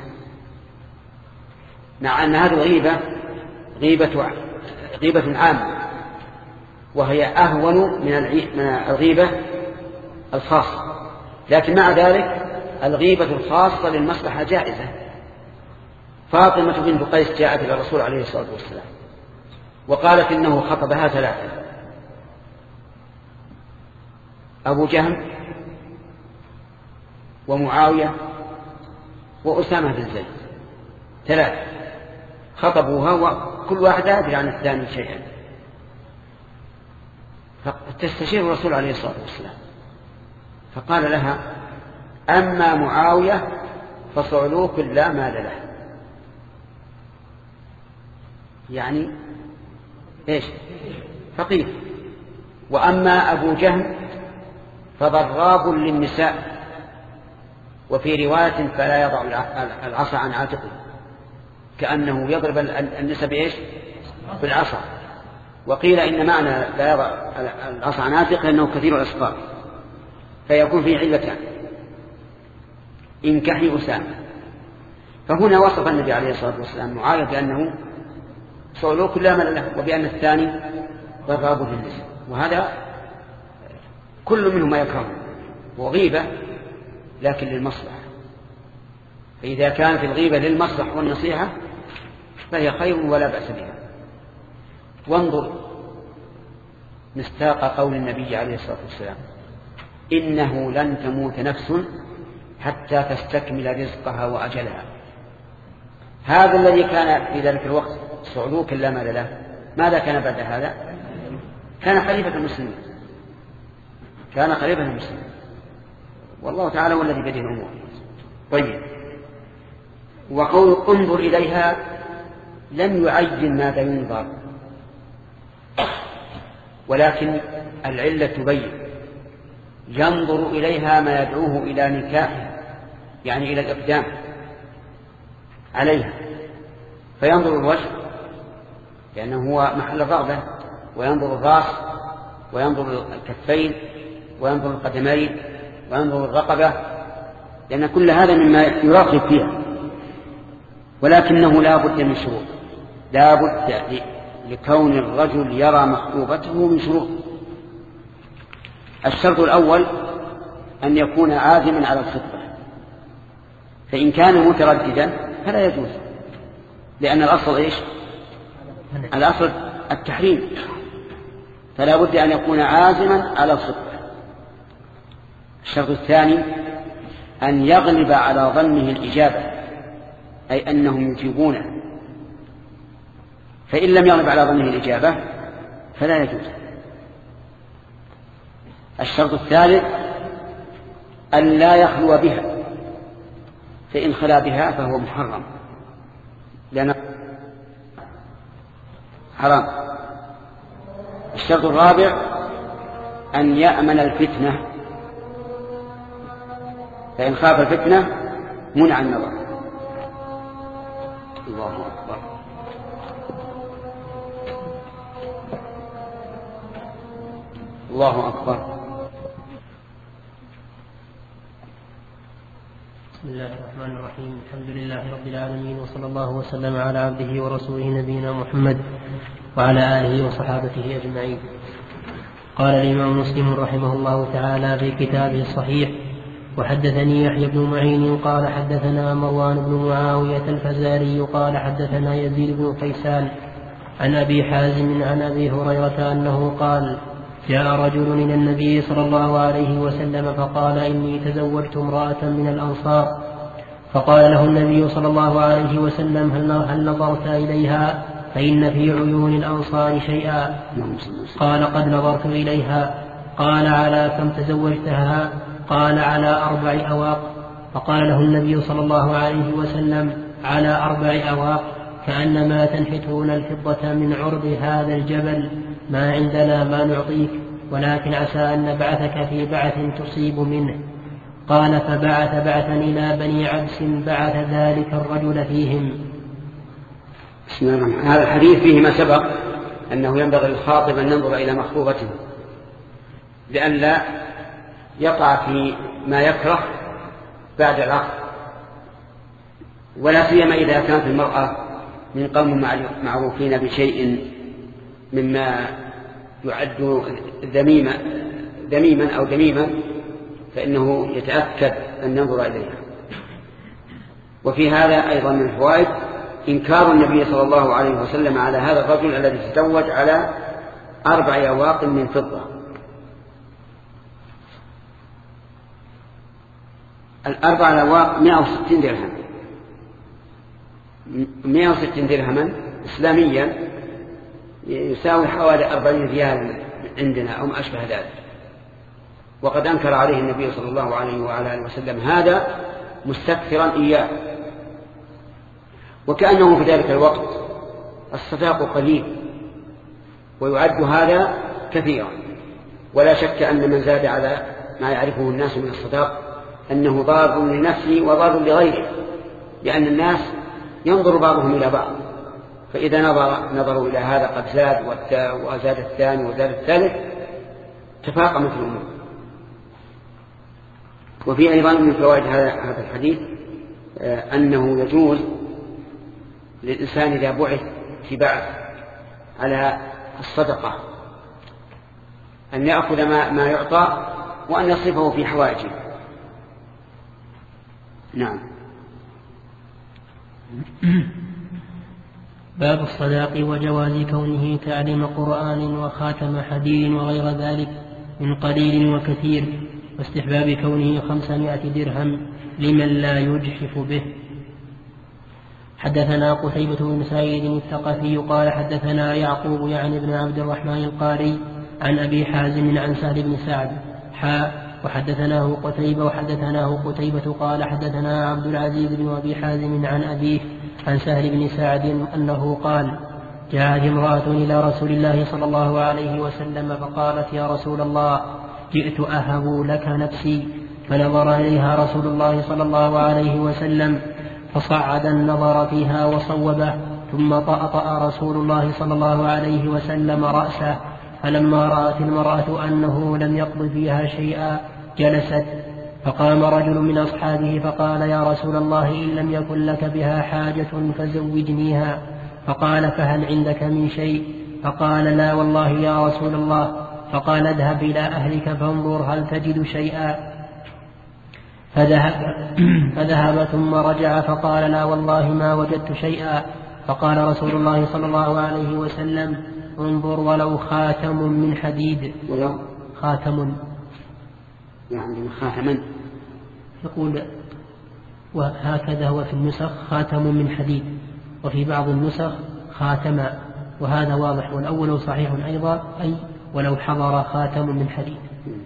[SPEAKER 1] مع أن هذه الغيبة غيبة غيبة عامة، وهي أهون من الغيبة الخاصة، لكن مع ذلك الغيبة الخاصة للمصلحة جائزة. فاطمة بنت قيس جاءت إلى الرسول عليه الصلاة والسلام وقالت إنه خطبها ثلاثة: أبو جهم ومعاوية وأسامة بن زيد، ثلاثة خطبوها وكل واحد أدري عن الثاني شيئا. فتستشير الرسول عليه الصلاة والسلام فقال لها أما معاوية فصعلوك لا مال له، يعني إيش؟ فقير. وأما أبو جهم فضراب للنساء، وفي رواية فلا يضع العصا عن عاتقه، كأنه يضرب النساء بإيش؟ بالعصا. وقيل إن معنى لا يضع العصا عن عاتقه أنه كثير الأسفار، فيكون فيه علتان: انكحي أسامة. فهنا وصف النبي عليه الصلاة والسلام معاوية بأنه صعلوك لا مال له، وبأن الثاني ضراب للنساء، وهذا كل منهما يكره وغيبة لكن للمصلحة. فإذا كانت الغيبة للمصلحة والنصيحة فهي خير ولا بأس بها. وانظر مستاق قول النبي عليه الصلاة والسلام إنه لن تموت نفس حتى تستكمل رزقها وأجلها. هذا الذي كان في ذلك الوقت صعلوك لا مال له، ماذا كان بعد هذا؟ كان خليفة المسلمين، كان خليفة المسلمين، والله تعالى هو الذي بيده الأمور. طيب، وقول انظر إليها لم يعين ماذا ينظر، ولكن العلة تبين ينظر إليها ما يدعوه إلى نكاحها، يعني إلى الإقدام عليها، فينظر الوجه لأنه هو محل الرغبة، وينظر الرأس، وينظر الكفين، وينظر القدمين، وينظر الرقبة، لأن كل هذا مما يراقب فيها. ولكنه لا بد من شروط، لا بد لكون الرجل يرى مخطوبته من شروط. الشرط الأول أن يكون عازما على الخطبة، فإن كان مترددا فلا يجوز، لأن الأصل إيش؟ الأصل التحريم، فلا بد أن يكون عازما على الخطبة. الشرط الثاني أن يغلب على ظنه الإجابة، أي أنهم يجيبونه، فإن لم يغلب على ظنه الإجابة فلا يجوز. الشرط الثالث أن لا يخلو بها، فإن خلا بها فهو محرم لأنه حرام. الشرط الرابع أن يأمن الفتنة، فإن خاف الفتنة منع النظر. الله أكبر. الله أكبر.
[SPEAKER 2] بسم الله الرحمن الرحيم. الحمد لله رب العالمين، وصلى الله وسلم على عبده ورسوله نبينا محمد وعلى آله وصحابته أجمعين. قال الإمام مسلم رحمه الله تعالى في كتابه الصحيح: وحدثني يحيى بن معين قال حدثنا مروان بن معاوية الفزاري قال حدثنا يزيد بن قيسان عن أبي حازم عن أبي هريرة أنه قال: جاء رجل إلى النبي صلى الله عليه وسلم فقال: إني تزوجت امرأة من الأنصار. فقال له النبي صلى الله عليه وسلم: هل نظرت إليها؟ فإن في عيون الأنصار شيئا. قال: قد نظرت إليها. قال: على كم تزوجتها؟ قال: على أربع أواق. فقال له النبي صلى الله عليه وسلم: على أربع أواق، كأنما تنحتون الفضة من عرض هذا الجبل، ما عندنا ما نعطيك، ولكن عسى أن نبعثك في بعث تصيب منه. قال: فبعث بعثا إلى بني عبس بعث ذلك الرجل فيهم.
[SPEAKER 1] بسم الله الرحمن الرحيم. هذا الحديث فيه ما سبق أنه ينبغي للخاطب أن ينظر إلى مخطوبته لأن لا يقع في ما يكره بعد العقد، ولا سيما إذا كانت المرأة من قوم معروفين بشيء مما يعد ذميما ذميما أو ذميما، فإنه يتأكد أن ينظر إليها. وفي هذا أيضا من الفوائد إنكار النبي صلى الله عليه وسلم على هذا الرجل الذي تزوج على أربع أواق من فضة. الأربع أواق مئة وستين درهم، مئة وستين درهما إسلاميا يساوي حوالي أربعين ريال عندنا أو ما أشبه ذلك. وقد أنكر عليه النبي صلى الله عليه وعلى آله وسلم هذا مستكثرا إياه، وكأنه في ذلك الوقت الصداق قليل ويعد هذا كثيرا. ولا شك أن من زاد على ما يعرفه الناس من الصداق أنه ضار لنفسه وضار لغيره، لأن الناس ينظر بعضهم إلى بعض، فإذا نظر نظروا إلى هذا قد زاد وزاد الثاني وزاد الثالث تفاقمت الأمور. وفي أيضا من فوائد هذا الحديث أنه يجوز للإنسان إذا بعث في بعث على الصدقة أن يأخذ ما, ما يعطى وأن يصرفه في حوائجه. نعم.
[SPEAKER 2] باب الصداق وجواز كونه تعليم قرآن وخاتم حديد وغير ذلك من قليل وكثير، واستحباب كونه خمسمائة درهم لمن لا يجحف به. حدثنا قتيبة بن سعيد الثقفي قال حدثنا يعقوب يعني بن عبد الرحمن القاري عن أبي حازم عن سهل بن سعد حاء وحدثناه قتيبة وحدثناه قتيبة قال حدثنا عبد العزيز بن أبي حازم عن أبيه عن سهل بن سعد أنه قال: جاءت امرأة إلى رسول الله صلى الله عليه وسلم فقالت: يا رسول الله، جئت أهب لك نفسي. فنظر إليها رسول الله صلى الله عليه وسلم فصعد النظر فيها وصوبه، ثم طأطأ رسول الله صلى الله عليه وسلم رأسه. فلما رأت المرأة أنه لم يقض فيها شيئا جلست، فقام رجل من أصحابه فقال: يا رسول الله، إن لم يكن لك بها حاجة فزوجنيها. فقال: فهل عندك من شيء؟ فقال: لا والله يا رسول الله. فقال: اذهب إلى أهلك فانظر هل تجد شيئا. فذهب, فذهب ثم رجع فقال: لا والله ما وجدت شيئا. فقال رسول الله صلى الله عليه وسلم: انظر ولو خاتم من حديد.
[SPEAKER 1] ولو
[SPEAKER 2] خاتم
[SPEAKER 1] يعني خاتما
[SPEAKER 2] يقول، وهكذا هو في النسخ خاتم من حديد، وفي بعض النسخ خاتما، وهذا واضح. والأول صحيح أيضا، أي ولو حضر خاتم من حديد.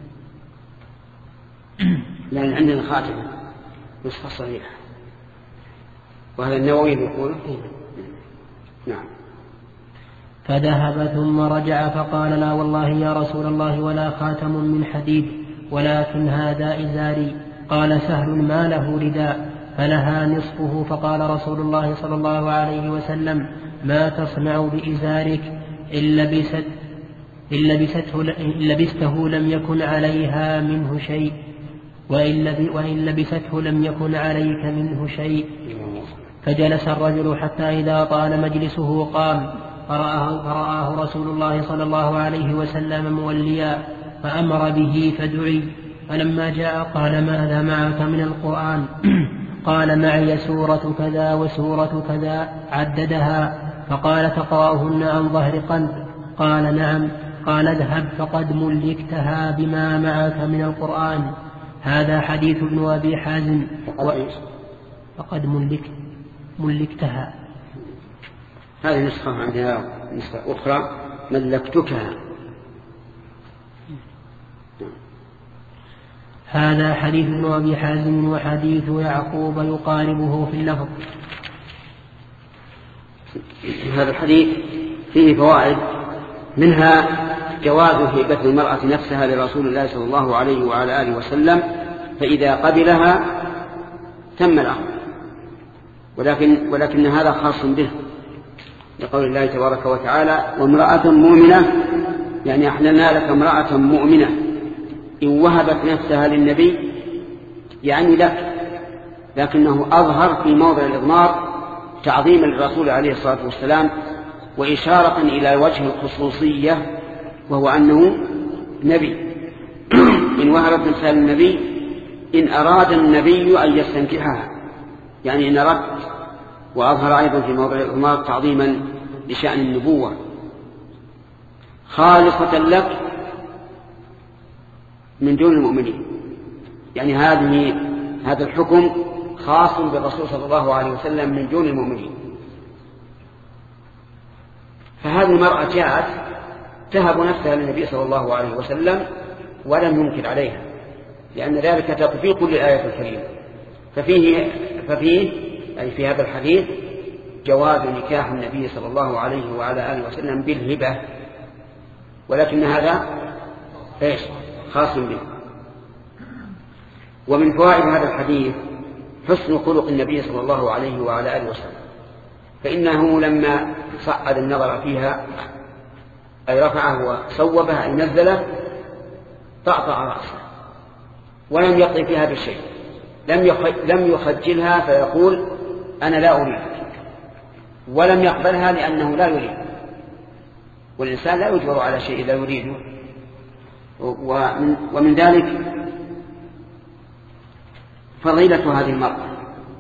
[SPEAKER 1] لأن عندنا خاتم نسخة صحيحة، وهذا النووي يقول نعم.
[SPEAKER 2] فذهب ثم رجع فقال: لا والله يا رسول الله ولا خاتم من حديد، ولكن هذا إزاري. قال سهل: ما له رداء؟ فلها نصفه. فقال رسول الله صلى الله عليه وسلم: ما تصنع بإزارك؟ إن لبست إن لبسته, إن لبسته لم يكن عليها منه شيء وإن لبسته لم يكن عليك منه شيء. فجلس الرجل حتى إذا طال مجلسه قام فرآه, فرآه رسول الله صلى الله عليه وسلم موليا فأمر به فدعي. فلما جاء قال ماذا معك من القرآن؟ قال معي سورة كذا وسورة كذا عددها. فقال تقرأهن عن ظهر قلب؟ قال نعم. قال اذهب فقد ملكتها بما معك من القرآن. هذا حديث ابن أبي حازم. فقد ملكت ملكتها.
[SPEAKER 1] هذه نسخة عندنا نسخة أخرى ملكتكها.
[SPEAKER 2] هذا حديث ابن أبي حازم وحديث يعقوب يقاربه في اللفظ.
[SPEAKER 1] هذا الحديث فيه فوائد، منها جواز هبة المرأة نفسها لرسول الله صلى الله عليه وعلى آله وسلم، فإذا قبلها تم الأمر، ولكن, ولكن هذا خاص به لقول الله تبارك وتعالى وامرأة مؤمنة، يعني أحللنا لك امرأة مؤمنة إن وهبت نفسها للنبي، يعني لك، لكنه أظهر في موضع الإضمار تعظيما للرسول عليه الصلاة والسلام وإشارة إلى وجه الخصوصية، وهو أنه نبي. إن وهبت نفسها للنبي إن أراد النبي أن يستنكحها، يعني إن أردت، وأظهر أيضا في موضع الإضمار تعظيما لشأن النبوة خالصة لك من دون المؤمنين، يعني هذه هذا الحكم خاص بالرسول صلى الله عليه وسلم من دون المؤمنين. فهذه المرأة جاءت تهب نفسها للنبي صلى الله عليه وسلم ولم ينكر عليها، لأن ذلك تطبيق للآية الكريمة. ففيه, ففيه أي في هذا الحديث جواز نكاح النبي صلى الله عليه وعلى آله وسلم بالهبة، ولكن هذا إيش خاص به. ومن فوائد هذا الحديث حسن خلق النبي صلى الله عليه وعلى آله وسلم، فإنه لما صعد النظر فيها أي رفعه وصوبها أي نزله طأطأ رأسه ولم يقضي فيها بالشيء، لم يخجلها فيقول أنا لا أريد، ولم يقبلها لأنه لا يريد، والإنسان لا يجبر على شيء لا يريده. ومن, ومن ذلك فضيلة هذه المرأة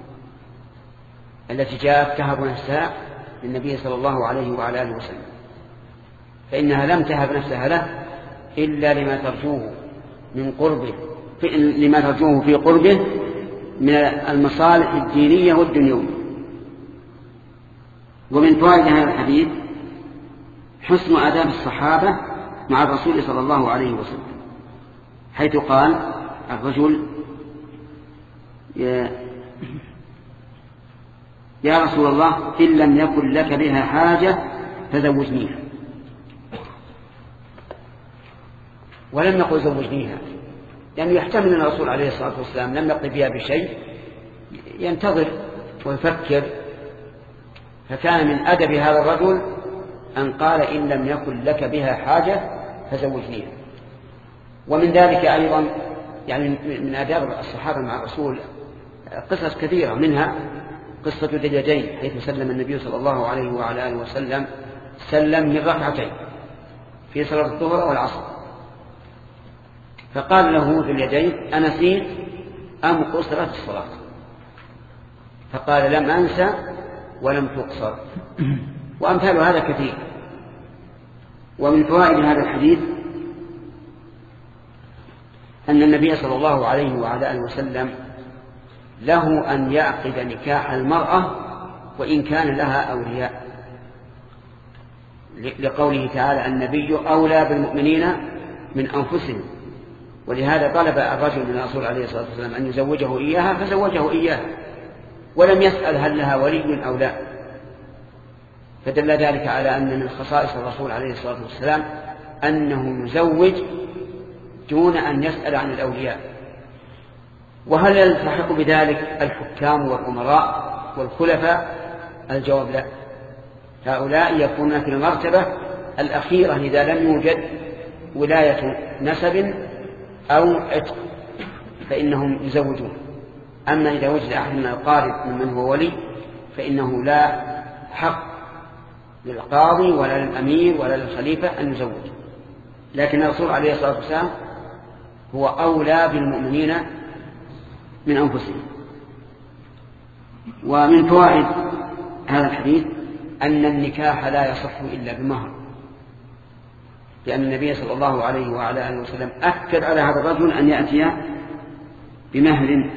[SPEAKER 1] التي جاءت تهب نفسها للنبي صلى الله عليه وعلى آله وسلم، فإنها لم تهب نفسها له إلا لما ترجوه من قربه لما ترجوه في قربه من المصالح الدينية والدنيوية. ومن فوائد هذا الحديث حسن آداب الصحابة مع الرسول صلى الله عليه وسلم، حيث قال الرجل يا, يا رسول الله إن لم يكن لك بها حاجة فزوجنيها، ولم يقل زوجنيها، لأنه يحتمل أن الرسول عليه الصلاة والسلام لم يقضي بها بشيء ينتظر ويفكر، فكان من أدب هذا الرجل أن قال إن لم يكن لك بها حاجة فزوجنيها. ومن ذلك أيضا يعني من آداب الصحابة مع الرسول قصص كثيرة، منها قصة ذي اليدين حيث سلم النبي صلى الله عليه وعلى آله وسلم سلم من ركعتين في صلاة الظهر والعصر، فقال له ذي اليدين أنسيت أم قصرت الصلاة؟ فقال لم أنسى ولم تقصر. وأمثال هذا كثير. ومن فوائد هذا الحديث أن النبي صلى الله عليه وعلى آله وسلم له أن يعقد نكاح المرأة وإن كان لها أولياء، لقوله تعالى النبي أولى بالمؤمنين من أنفسهم، ولهذا طلب الرجل من الرسول عليه الصلاة والسلام أن يزوجه إياها فزوجه إياها ولم يسأل هل لها ولي أو لا. فدل ذلك على أن من خصائص الرسول عليه الصلاة والسلام أنه يزوج دون أن يسأل عن الأولياء. وهل يلتحق بذلك الحكام والأمراء والخلفاء؟ الجواب لا، هؤلاء يكونون في المرتبة الأخيرة إذا لم يوجد ولاية نسب أو عتق فإنهم يزوجون. أما إذا وجد أحد من الأقارب ممن هو ولي فإنه لا حق للقاضي ولا للأمير ولا للخليفة أن يزوج. لكن الرسول عليه الصلاة والسلام هو أولى بالمؤمنين من أنفسهم. ومن فوائد هذا الحديث أن النكاح لا يصح إلا بمهر، لأن النبي صلى الله عليه وعلى آله وسلم أكد على هذا الرجل أن يأتي بمهر.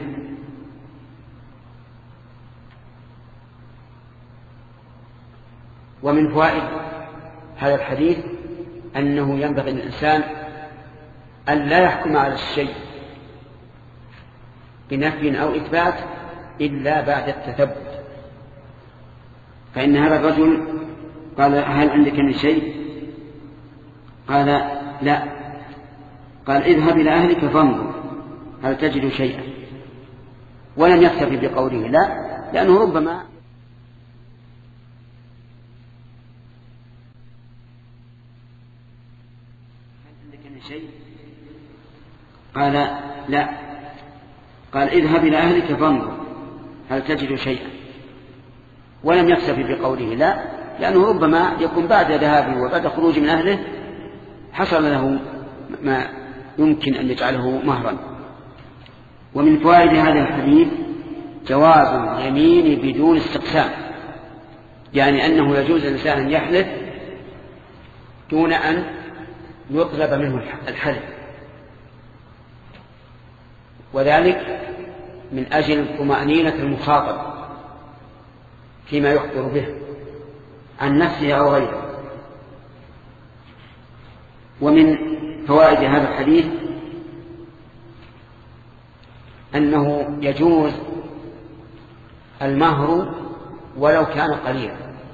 [SPEAKER 1] ومن فوائد هذا الحديث أنه ينبغي للإنسان أن لا يحكم على الشيء بنفي أو إثبات إلا بعد التثبت. فإن هذا الرجل قال هل عندك من شيء؟ قال لا. قال اذهب إلى أهلك فانظر هل تجد شيئا، ولم يكتفي بقوله لا، لأنه ربما هل عندك من شيء؟ قال لا. قال اذهب إلى أهلك فانظر هل تجد شيئا، ولم يكتفي بقوله لا، لأنه ربما يكون بعد ذهابه وبعد خروج من أهله حصل له ما يمكن أن يجعله مهرا. ومن فوائد هذا الحديث جواز اليمين بدون استقسام، يعني أنه يجوز الإنسان أن يحلف دون أن يطلب منه الحلف، وذلك من أجل طمأنينة المخاطب فيما يخبر به عن نفسه أو غيره. ومن فوائد هذا الحديث أنه يجوز المهر ولو كان قليلا،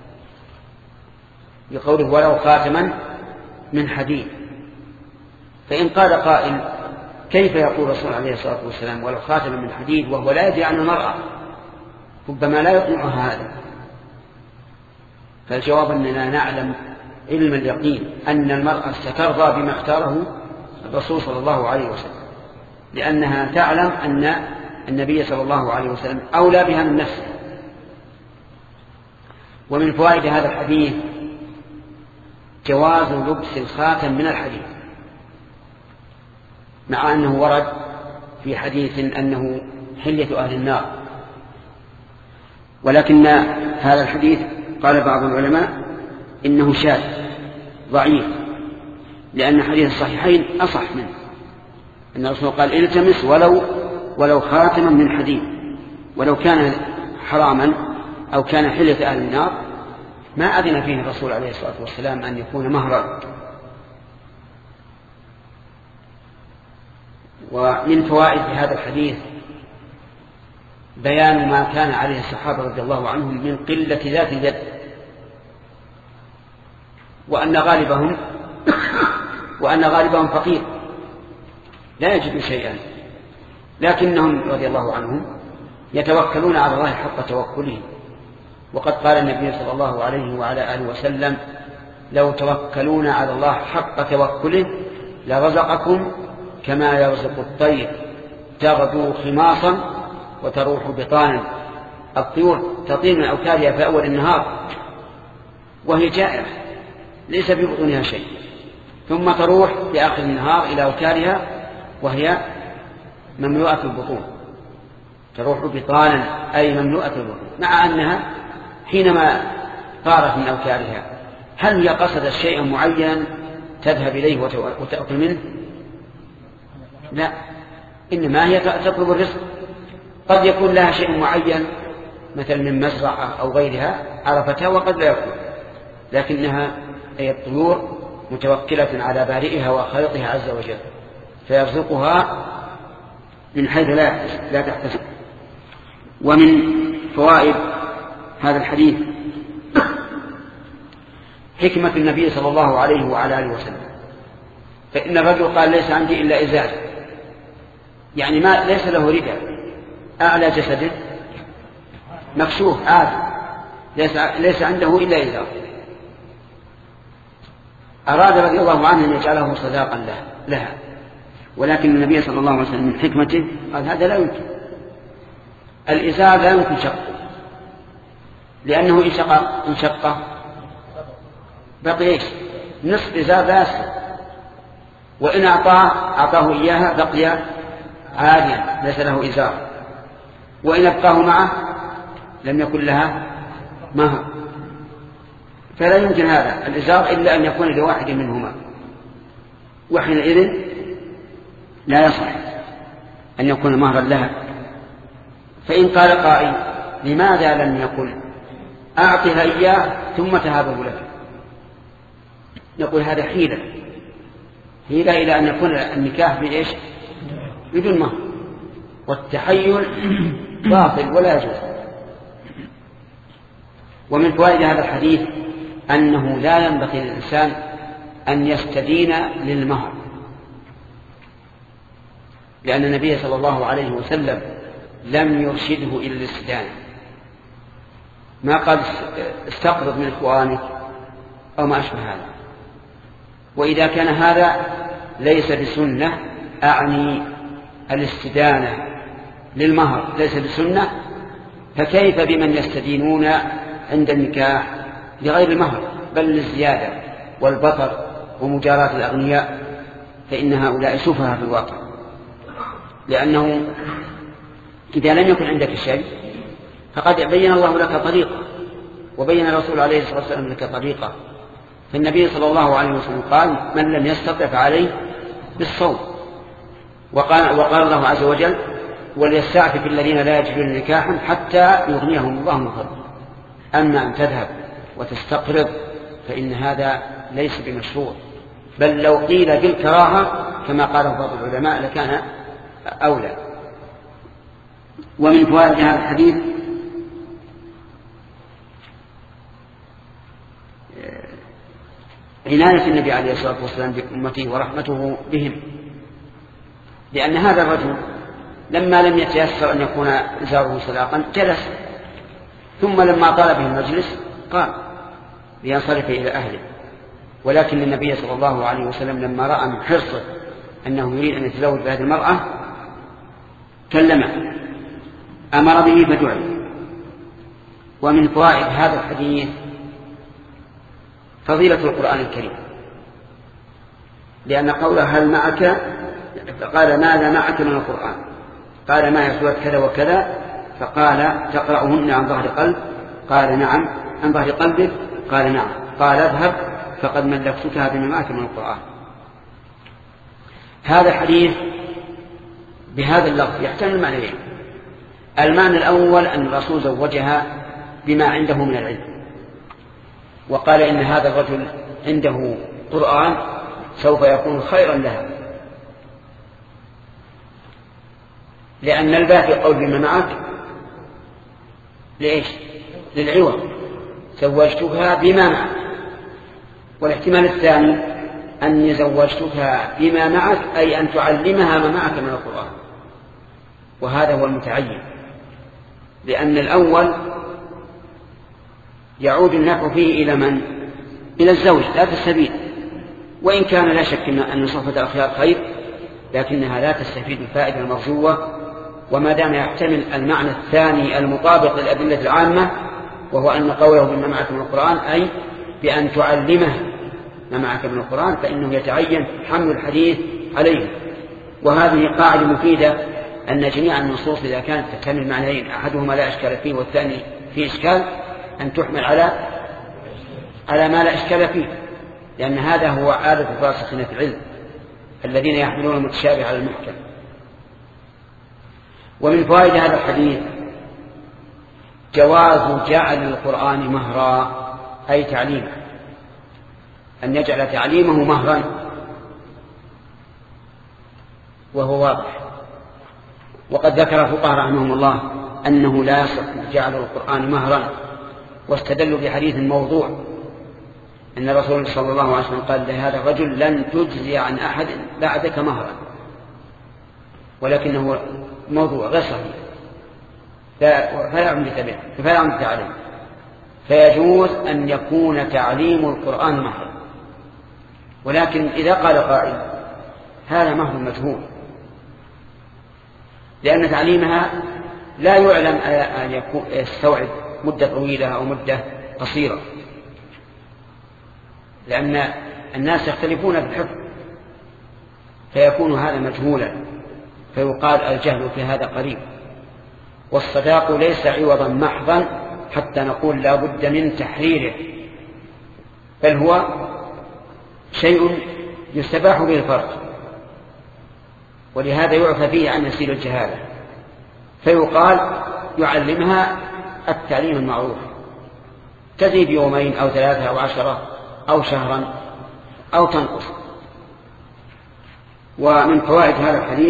[SPEAKER 1] بقوله ولو خاتما من حديد. فإن قال قائل كيف يقول الرسول عليه الصلاة والسلام ولو خاتما من حديد وهو لا يدري عن المرأة، ربما لا يقنعها هذا؟ فالجواب أننا نعلم علم اليقين أن المرأة سترضى بما اختاره الرسول صلى الله عليه وسلم، لأنها تعلم أن النبي صلى الله عليه وسلم أولى بها من نفسه. ومن فوائد هذا الحديث جواز لبس الخاتم من الحديد، مع أنه ورد في حديث أنه حلية أهل النار، ولكن هذا الحديث قال بعض العلماء إنه شاذ ضعيف، لأن حديث الصحيحين أصح منه، أن الرسول قال التمس ولو ولو خاتما من حديد، ولو كان حراما أو كان حلية أهل النار ما أذن فيه الرسول عليه الصلاة والسلام أن يكون مهرا. ومن فوائد هذا الحديث بيان ما كان عليه الصحابة رضي الله عنهم من قلة ذات اليد، وأن غالبهم وأن غالبهم فقير لا يجد شيئا، لكنهم رضي الله عنهم يتوكلون على الله حق توكله. وقد قال النبي صلى الله عليه وعلى آله وسلم لو توكلون على الله حق توكله لرزقكم كما يرزق الطير تغدو خماصا وتروح بطانا. الطيور تطير من أوكارها في أول النهار وهي جائعة ليس في بطونها شيء، ثم تروح في آخر النهار إلى أوكارها وهي مملوءة البطون، تروح بطانا أي مملوءة البطون، مع أنها حينما طارت من أوكارها هل هي قصدت شيئا معين تذهب إليه وتأكل منه؟ لا، إنما هي تطلب الرزق. قد يكون لها شيء معين مثل من مزرعة أو غيرها عرفتها وقد لا يكون، لكنها أي الطيور متوكلة على بارئها وخالقها عز وجل فيرزقها من حيث لا تحتسب. ومن فوائد هذا الحديث حكمة النبي صلى الله عليه وعلى آله وسلم، فإن الرجل قال ليس عندي إلا إزار، يعني ما ليس له رداء، أعلى جسده مكشوف عادي، ليس, ليس عنده إلا إزار. أراد رضي الله عنه أن يجعله صداقا له لها، ولكن النبي صلى الله عليه وسلم من حكمته قال هذا لا يمكن، الإزار لا يمكن شقه، لأنه إن شق إن شقه بقي إيش؟ نصف إزار لا يسقط، وإن أعطاه أعطاه إياها بقي عاريا ليس له إزار، وإن أبقاه معه لم يكن لها مهر، فلا يمكن هذا الإزار إلا أن يكون لواحد منهما، وحينئذ لا يصح أن يكون مهرا لها. فإن قال قائل لماذا لم يقل أعطها إياه ثم تهابه لك؟ نقول هذا حيلة حيلة إلى أن يكون النكاح بإيش؟ بدون مهر، والتحيل باطل ولا يجوز. ومن فوائد هذا الحديث أنه لا ينبغي للإنسان أن يستدين للمهر، لأن النبي صلى الله عليه وسلم لم يرشده إلى الاستدانة، ما قال استقرض من إخوانك أو ما أشبه هذا. وإذا كان هذا ليس بسنة، أعني الاستدانة للمهر ليس بسنة، فكيف بمن يستدينون عند النكاح لغير مهر بل للزيادة والبطر ومجاراة الأغنياء؟ فإن هؤلاء سفهاء في الواقع، لأنه إذا لم يكن عندك شيء فقد بين الله لك طريقة، وبين الرسول عليه الصلاة والسلام لك طريقة. فالنبي صلى الله عليه وسلم قال من لم يستطع فعليه بالصوم، وقال, وقال الله عز وجل وليستعفف الذين لا يجدون نكاحا حتى يغنيهم الله من فضله. أما أن تذهب وتستقرض فإن هذا ليس بمشروع، بل لو قيل بالكراهة كما قاله بعض العلماء لكان أولى. ومن فوائد هذا الحديث عناية النبي عليه الصلاة والسلام بأمته ورحمته بهم، لأن هذا الرجل لما لم يتيسر أن يكون إزاره صداقا جلس، ثم لما طال به المجلس قام لينصرف إلى أهله. ولكن النبي صلى الله عليه وسلم لما رأى من حرصه أنه يريد أن يتزوج بهذه المرأة كلمه، أمر به فدعي. ومن فوائد هذا الحديث فضيلة القرآن الكريم، لأن قوله هل معك قال ماذا معك من القرآن؟ قال ما سورة كذا وكذا، فقال تقرأهن عن ظهر قلب؟ قال نعم. عن ظهر قلبك؟ قال نعم. قال اذهب فقد ملكتك بما معك من القرآن. هذا الحديث بهذا اللفظ يحتمل معنيين. المعنى الأول أن الرسول زوجها بما عنده من العلم، وقال إن هذا الرجل عنده قرآن سوف يكون خيرا لها، لأن الباقي قول بما معك لإيش؟ للعوض، زوجتها بما معك. والاحتمال الثاني أني زوجتها بما معك أي أن تعلمها ما معك من القرآن، وهذا هو المتعين، لأن الأول يعود النفع فيه إلى من؟ إلى الزوج لا السبيل، وإن كان لا شك أن صحبة الأخيار خير، لكنها لا تستفيد الفائدة المرجوة. وما دام يحتمل المعنى الثاني المطابق للأدلة العامة، وهو أن قوله بما معك من القرآن أي بأن تعلمه ما معك من القرآن، فإنه يتعين حمل الحديث عليه. وهذه قاعدة مفيدة، أن جميع النصوص إذا كانت تحتمل معنيين أحدهما لا إشكال فيه والثاني فيه إشكال أن تحمل على على ما لا إشكال فيه، لأن هذا هو عادة الراسخين في العلم الذين يحملون المتشابه على المحكم. ومن فوائد هذا الحديث جواز جعل القرآن مهرا أي تعليما، أن يجعل تعليمه مهرا، وهو واضح. وقد ذكر الفقهاء رحمهم الله أنه لا يصح جعل القرآن مهرا، واستدلوا بحديث موضوع أن الرسول صلى الله عليه وسلم قال لهذا الرجل لن تجزي عن أحد بعدك مهرا، ولكنه موضوع غير صحيح فلا عمدة به فلا عمدة عليه. فيجوز أن يكون تعليم القرآن مهرا، ولكن إذا قال قائل هذا مهر مجهول، لأن تعليمها لا يعلم أن يكون يستوعب مدة طويلة أو مدة قصيرة، لأن الناس يختلفون في الحكم، فيكون هذا مجهولا، فيقال الجهل في هذا قريب. والصداق ليس عوضا محضا حتى نقول لا بد من تحريره، بل هو شيء يستباح به الفرق، ولهذا يعفى فيه عن نسيل الجهالة، فيقال يعلمها التعليم المعروف، تزيد يومين أو ثلاثة أو عشرة أو شهرا أو تنقص. ومن فوائد هذا الحديث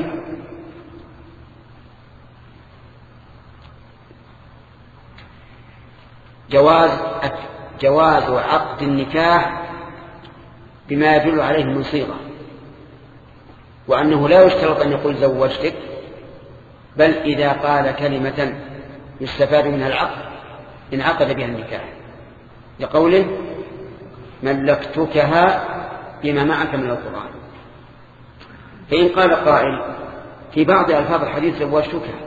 [SPEAKER 1] جواز جواز عقد النكاح بما يدل عليه من صيغة، وأنه لا يشترط أن يقول زوجتك، بل إذا قال كلمة يستفاد منها العقد انعقد بها النكاح، لقوله ملكتكها بما معك من القرآن. فإن قال قائل في بعض ألفاظ الحديث زوجتكها،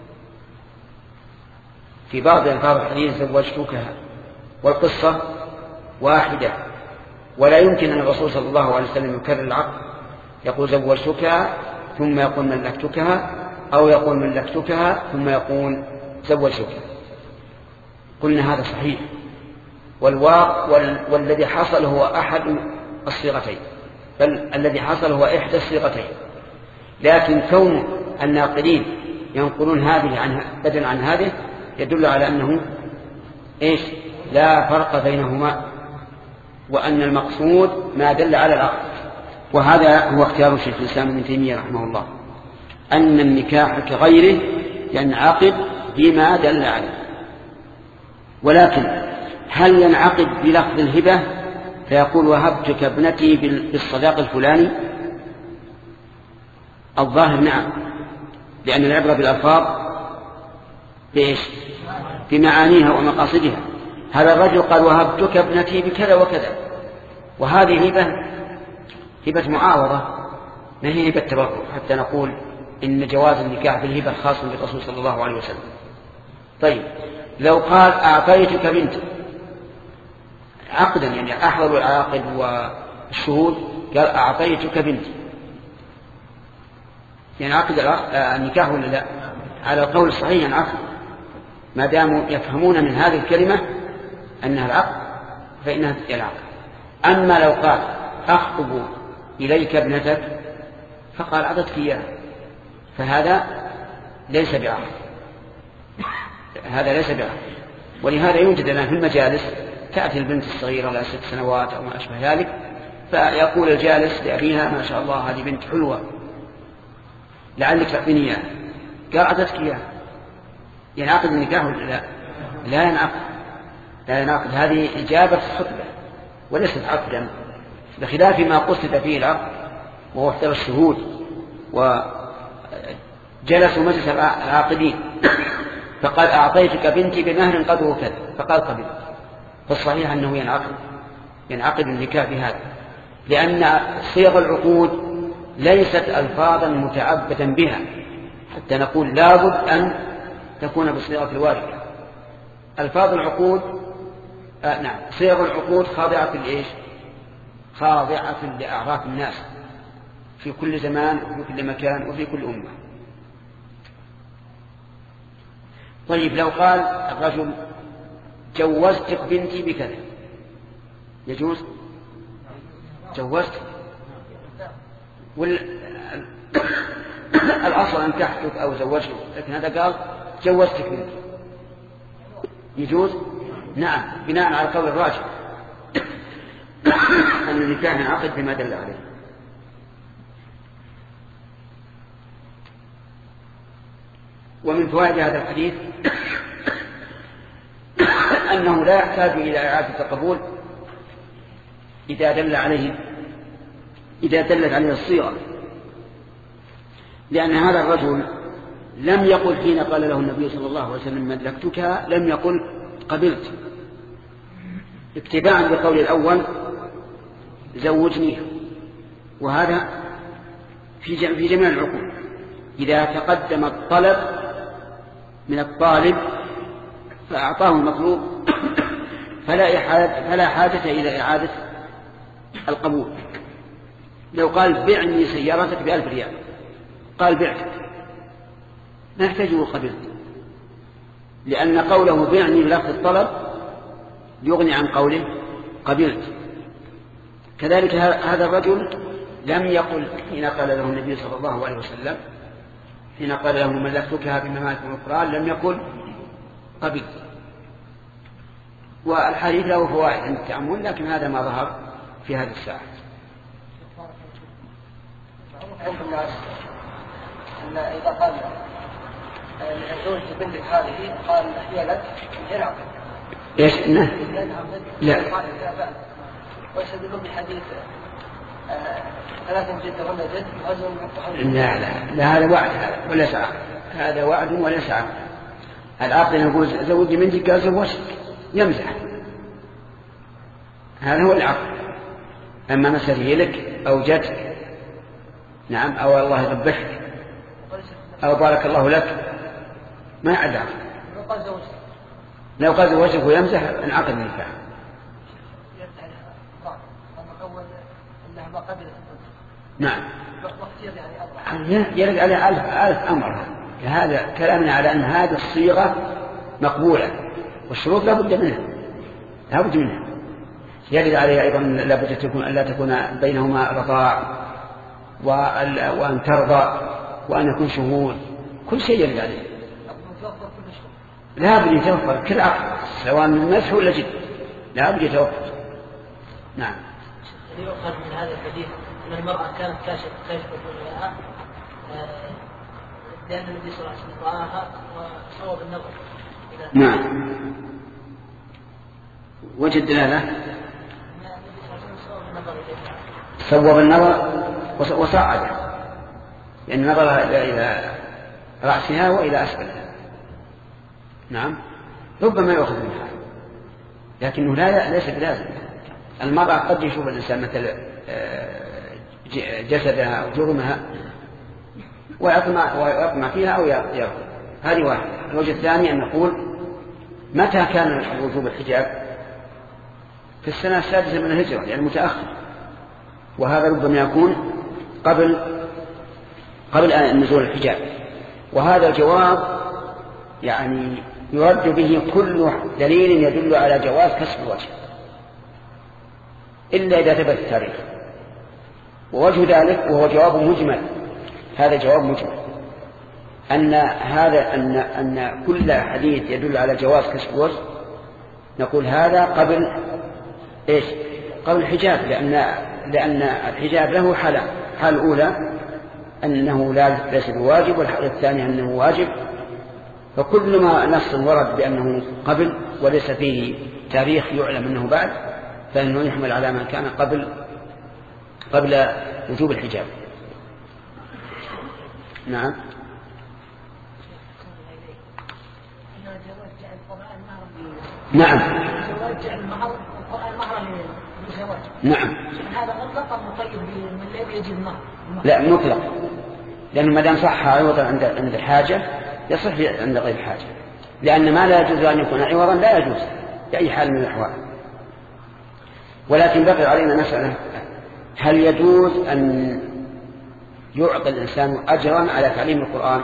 [SPEAKER 1] في بعض ألفاظ الحديث زوجتكها والقصة واحدة، ولا يمكن أن الرسول صلى الله عليه وسلم يكرر العقد، يقول زوجتكها ثم يقول ملكتكها، أو يقول ملكتكها ثم يقول زوجتكها. قلنا هذا صحيح، والواقع وال... والذي حصل هو أحد الصيغتين، بل الذي حصل هو إحدى الصيغتين، لكن كون الناقلين ينقلون هذه عنها بدلا عن هذه يدل على أنه إيش لا فرق بينهما، وأن المقصود ما دل على العقد. وهذا هو اختيار الشيخ الإسلام ابن تيمية رحمه الله، أن النكاح كغيره ينعقد بما دل عليه. ولكن هل ينعقد بلفظ الهبة فيقول وهبتك ابنتي بالصداق الفلاني؟ الظاهر نعم، لأن العبرة بالألفاظ بإيش بمعانيها ومقاصدها. هذا الرجل قال وهبتك ابنتي بكذا وكذا، وهذه هبة هبة معاوضة، ما هي هبة تبرع، حتى نقول إن جواز النكاح بالهبة خاص بالرسول صلى الله عليه وسلم. طيب لو قال أعطيتك بنتي عقدا، يعني أحضر العاقد والشهود قال أعطيتك بنتي، يعني عقد النكاح ولا لا؟ على القول الصحيح ينعقد ما داموا يفهمون من هذه الكلمة أنها العقد، فإنها العقد. أما لو قال أخطب إليك ابنتك فقال أعطتك إياها، فهذا ليس بعقد، هذا ليس بعقد. ولهذا يوجد لنا في المجالس تأتي البنت الصغيرة لها ست سنوات أو ما أشبه ذلك، فيقول الجالس لأبيها ما شاء الله هذه بنت حلوة لعلك تعطيني إياها، قال أعطتك إياها، ينعقد النكاح ولا لا؟ لا ينعقد، لا ينعقد. هذه إجابة خطبة وليست عقدا، بخلاف ما قصد فيه العقد وهو احترى الشهود وجلسوا مجلس العاقدين فقال أعطيتك بنتي بمهر قدره كذا، فقال قبل. فالصحيح أنه ينعقد ينعقد النكاح بهذا، لأن صيغ العقود ليست ألفاظا متعبدا بها حتى نقول لابد أن تكون بصيغة الواردة. ألفاظ العقود آه نعم صيغ العقود خاضعة لإيش؟ خاضعة لأعراف الناس في كل زمان وفي كل مكان وفي كل أمة. طيب لو قال الرجل جوزتك بنتي بكذا يجوز؟ جوزت والأصل أن تحدث أو زوجتك، لكن هذا قال جوزتك بنتي يجوز؟ نعم، بناء على القول الراجح أن النكاح ينعقد بما دل عليه. ومن فوائد هذا الحديث أنه لا يحتاج إلى إعادة القبول إذا دل عليه إذا دلت عليه الصيغة، لأن هذا الرجل لم يقل حين قال له النبي صلى الله عليه وسلم ملكتك لم يقل قبلت، اتباعا بقول الأول زوجني، وهذا في في جميع العقود. إذا تقدم الطلب من الطالب فأعطاه المطلوب فلا فلا حاجة إلى إعادة القبول. لو قال بعني سيارتك بألف ريال قال بعتك ما يحتاجه قبلت، لأن قوله بعني بلفظ الطلب يغني عن قوله قبلت. كذلك هذا الرجل لم يقل حين قال له النبي صلى الله عليه وسلم حين قال له ملكتكها بممالك القرآن لم يقل قبلت. والحديث له فوائد عند التأمل، لكن هذا ما ظهر في هذه الساعة.
[SPEAKER 3] عند الناس أن إذا قال الزوج بنتك هذه قال هي لك غير عقد.
[SPEAKER 1] ايش؟ لا لا
[SPEAKER 3] ويستدلون بحديث ثلاث جد ولا جد وزن.
[SPEAKER 1] لا لا لا هذا وعد هذا وليس عقد. هذا وعد وليس عقد. العقد يقول زوجي بنتك قال زوجتك يمزح، هذا هو العقد. أما مثلا هي لك أو جدك نعم أو الله يذبحك أو بارك الله لك ما يعد عقد. لو قال زوجتك ويمزح انعقد النكاح. نعم يرد عليه ألف ألف أمر. هذا كلامنا على أن هذه الصيغة مقبولة والشروط لا بد منها لا بد منها. يرد عليه أيضا لا بد تكون ألا تكون بينهما رضاع وأن ترضى وأن يكون شهود، كل شيء يرد عليه. لا بد يتوفر كل عقد سواء من مسح ولا جد لا بد يتوفر. نعم.
[SPEAKER 2] يؤخذ من هذا الحديث أن المرأة كانت كاشفة كاشفة لها لأن النبي صلى الله عليه وسلم رآها وصوب النظر.
[SPEAKER 1] نعم. وجد دلالة. صوب النظر وصعد لأن نظر إلى رأسها وإلى أسفلها. نعم. ربما يأخذ منها لكنه لا ليس بلازم. المرأة قد يشوف الإنسان مثل جسدها أو جرمها ويطمع, ويطمع فيها أو يرفض. هذه واحد. الوجه الثاني أن نقول متى كان وجوب الحجاب؟ في السنة السادسة من الهجرة يعني متأخر، وهذا ربما يكون قبل قبل نزول الحجاب. وهذا الجواب يعني يرد به كل دليل يدل على جواز كسب الوجه إلا إذا ثبت التاريخ. ووجه ذلك وهو جواب مجمل، هذا جواب مجمل أن هذا أن أن كل حديث يدل على جواز كسب الوجه نقول هذا قبل إيش؟ قبل الحجاب، لأن لأن الحجاب له حالان. الحالة الأولى أنه لا ليس بواجب، والحالة الثانية أنه واجب. فكل ما نص ورد بأنه قبل وليس فيه تاريخ يعلم أنه بعد فإنه يحمل على ما كان قبل قبل وجوب الحجاب. نعم. نعم. نعم.
[SPEAKER 3] هذا مطلق مقيد من الذي يجب النهر؟
[SPEAKER 1] لا مطلق، لأنه ما دام صح عوضا عند عند الحاجة يصح عند غير الحاجة، لأن ما لا يجوز أن يكون عوضا لا يجوز بأي حال من الأحوال. ولكن بقي علينا مسألة، هل يجوز أن يعطي الإنسان أجرا على تعليم القرآن؟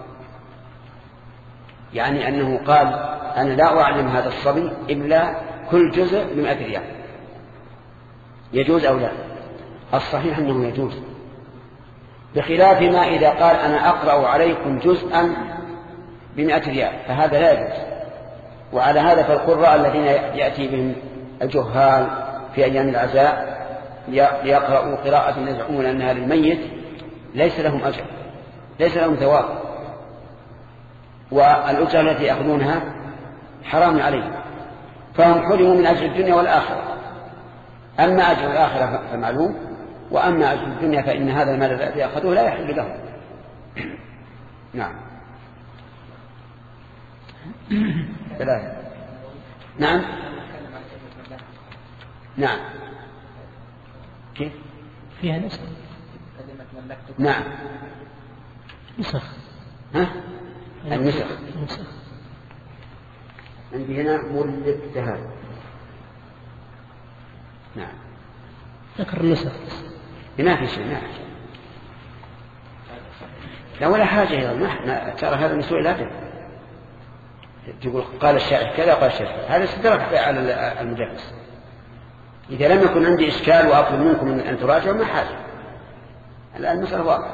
[SPEAKER 1] يعني أنه قال أنا لا أعلم هذا الصبي إلا كل جزء بمئة ريال، يجوز أو لا؟ الصحيح أنه يجوز، بخلاف ما إذا قال أنا أقرأ عليكم جزءا بمئة ريال فهذا لا يجوز. وعلى هذا فالقراء الذين يأتي بهم الجهال في أيام العزاء ليقرأوا قراءة يزعمون أنها للميت ليس لهم أجر، ليس لهم ثواب، والأجر التي يأخذونها حرام عليهم، فهم حرموا من أجر الدنيا والآخرة. أما أجر الآخرة فمعلوم، وأما أجر الدنيا فإن هذا المال الذي يأخذوه لا يحل لهم. نعم. ثلاثة. نعم. نعم. كيف؟
[SPEAKER 2] فيها نسخ.
[SPEAKER 1] نعم
[SPEAKER 2] نسخ.
[SPEAKER 1] ها؟ النسخ. عندي هنا ملكتها. نعم
[SPEAKER 2] ذكر النسخ.
[SPEAKER 1] ما في شيء، ما في شيء. لا ولا حاجة أيضا، ما ترى هذا من سوء الأدب. تقول قال الشاعر كذا قال الشاعر هذا استدرك على المدرس. إذا لم يكن عندي إشكال وأطلب منكم أن تراجعوا ما حاجة. الآن المسألة واضحة.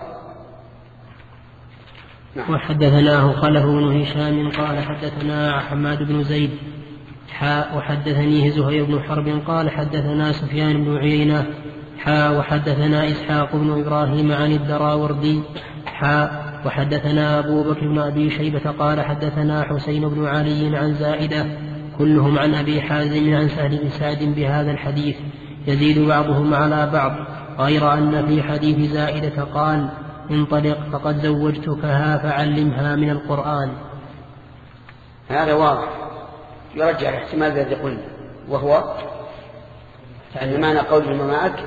[SPEAKER 2] نعم. وحدثناه خلف بن هشام قال حدثنا حماد بن زيد حاء وحدثنيه زهير بن حرب قال حدثنا سفيان بن عيينة حاء وحدثنا إسحاق بن إبراهيم عن الدراوردي حاء وحدثنا أبو بكر بن أبي شيبة قال حدثنا حسين بن علي عن زائدة كلهم عن أبي حازم عن سهل بن سعد بهذا الحديث يزيد بعضهم على بعض غير أن في حديث زائدة قال انطلق فقد زوجتكها فعلمها من القرآن.
[SPEAKER 1] هذا واضح يرجع الاحتمال الذي قلنا وهو أن معنى قوله معك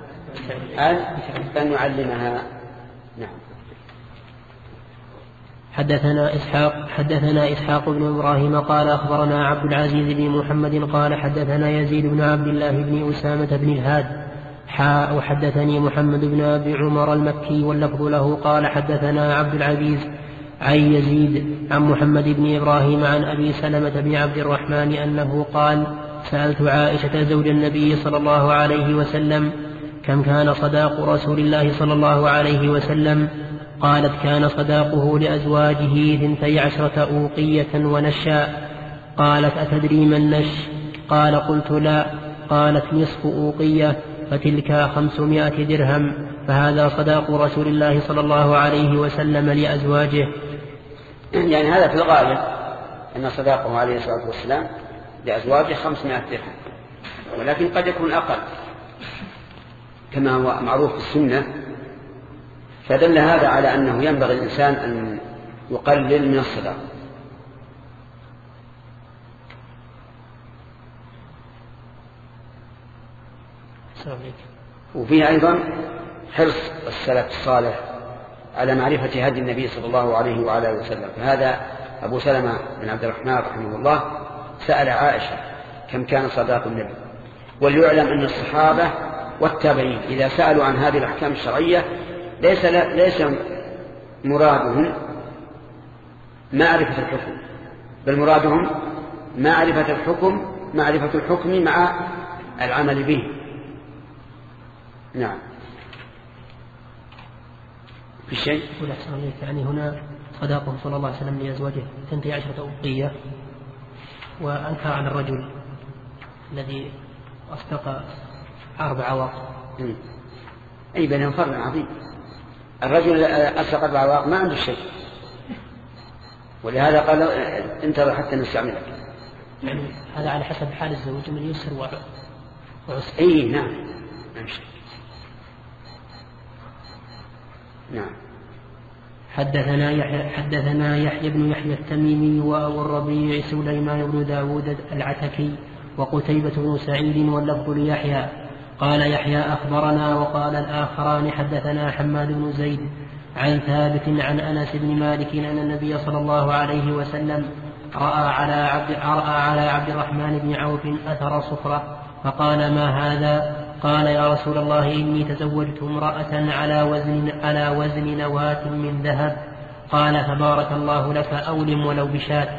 [SPEAKER 1] أن يعلمها. نعم.
[SPEAKER 2] حدثنا إسحاق حدثنا إسحاق بن إبراهيم قال أخبرنا عبد العزيز بن محمد قال حدثنا يزيد بن عبد الله بن أسامة بن الهاد حاء وحدثني محمد بن أبي عمر المكي واللفظ له قال حدثنا عبد العزيز عن يزيد عن محمد بن إبراهيم عن أبي سلمة بن عبد الرحمن أنه قال سألت عائشة زوج النبي صلى الله عليه وسلم كم كان صداق رسول الله صلى الله عليه وسلم قالت كان صداقه لأزواجه ثنتي عشرة أوقية ونشا. قالت أتدري ما النش؟ قال قلت لا. قالت نصف أوقية فتلك خمسمائة درهم فهذا صداق رسول الله صلى الله عليه وسلم لأزواجه.
[SPEAKER 1] يعني هذا في الغالب أن صداقه عليه الصلاة والسلام لأزواجه خمسمائة درهم، ولكن قد يكون أقل كما هو معروف في السنة. فدل هذا على أنه ينبغي الإنسان أن يقلل من الصداق. وفيه أيضا حرص السلف الصالح على معرفة هدي النبي صلى الله عليه وعلى آله وسلم. فهذا أبو سلمة بن عبد الرحمن رحمه الله سأل عائشة كم كان صداق النبي. وليعلم أن الصحابة والتابعين إذا سألوا عن هذه الأحكام الشرعية ليس ليس مرادهم معرفة الحكم، بل مرادهم معرفة الحكم معرفة الحكم مع العمل به. نعم. في شيء
[SPEAKER 2] يعني هنا صداقه صلى الله عليه وسلم لأزواجه ثنتي عشرة أوقية، وأنكر عن الرجل الذي أصدق أربع أواق.
[SPEAKER 1] أي بينهم فرق عظيم. الرجل أصدق أربع أواق ما عنده شيء، ولهذا قال انتظر حتى نستعملك.
[SPEAKER 2] يعني هذا على حسب حال الزوج من يسر وعسر.
[SPEAKER 1] أي نعم. نعم.
[SPEAKER 2] حدثنا يحيى حدثنا يحيى بن يحيى التميمي وأبو الربيع سليمان بن داود العتكي وقتيبة بن سعيد واللفظ ليحيى قال يحيى أخبرنا وقال الآخران حدثنا حماد بن زيد عن ثابت عن أنس بن مالك أن النبي صلى الله عليه وسلم رأى على عبد, رأى على عبد الرحمن بن عوف أثر صفرة فقال ما هذا؟ قال يا رسول الله إني تزوجت امرأة على وزن, على وزن نواة من ذهب. قال تبارك الله لك أولم ولو بشاة.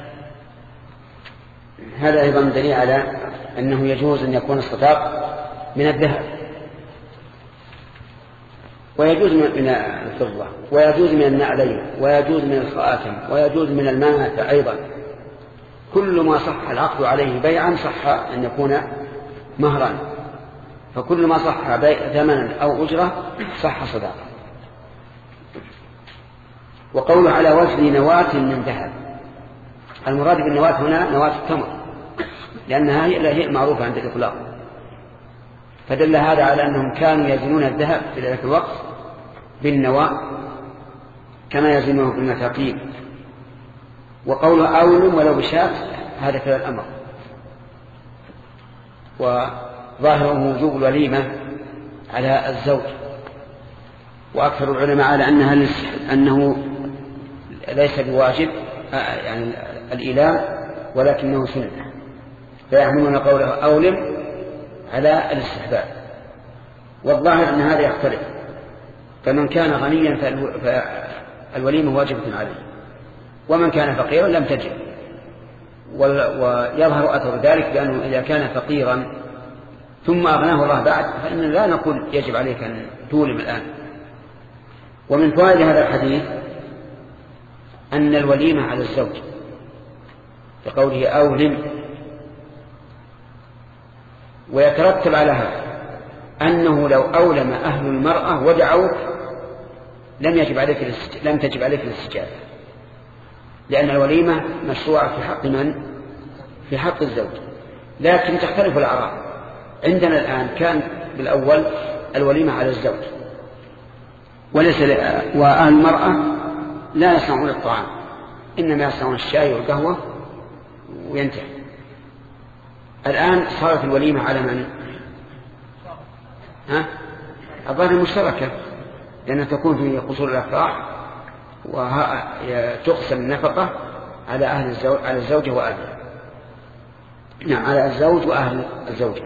[SPEAKER 1] هذا أيضا دليل على أنه يجوز أن يكون الصداق من الذهب، ويجوز من الفضة، ويجوز من النعلين، ويجوز من الخاتم، ويجوز من المانع أيضا. كل ما صح العقد عليه بيعا صح أن يكون مهرا، فكل ما صح ثمنا أو أجرة صح صداقة. وقوله على وزن نواة من ذهب، المراد بالنواة هنا نواة التمر، لأنها هي المعروفة عند الإطلاق. فدل هذا على أنهم كانوا يزنون الذهب في ذلك الوقت بالنواة كما يزنونه بالمثاقيل. وقوله أولم ولو بشاة هذا كذا الأمر، وظاهره وجوب الوليمة على الزوج وأكثر العلماء على أنها أنه ليس بواجب يعني الإيلام ولكنه سنة، فيحملون قوله أولم على الاستحباب. والظاهر أن هذا يختلف، فمن كان غنيا فالوليمة واجبة عليه، ومن كان فقيرا لم تجب. ويظهر أثر ذلك بأنه إذا كان فقيرا ثم أغناه الله بعد فإن لا نقول يجب عليك أن تولم الآن. ومن فوائد هذا الحديث أن الوليمة على الزوج كقوله أولم، ويترتب على هذا أنه لو أولم أهل المرأة ودعوك لم يجب عليك لم تجب عليك الاستجابة، لأن الوليمة مشروعة في حق من؟ في حق الزوج. لكن تختلف الأعراض. عندنا الآن كان بالأول الوليمة على الزوج وليس وأهل المرأة لا يصنعون الطعام، إنما يصنعون الشاي والقهوة وينتهي. الآن صارت الوليمة على من؟ ها؟ الظاهر المشتركة، لأنها تكون في قصور الأفراح وتقسم النفقة على أهل الزوج على الزوجة وأهلها. نعم، على الزوج وأهل الزوجة.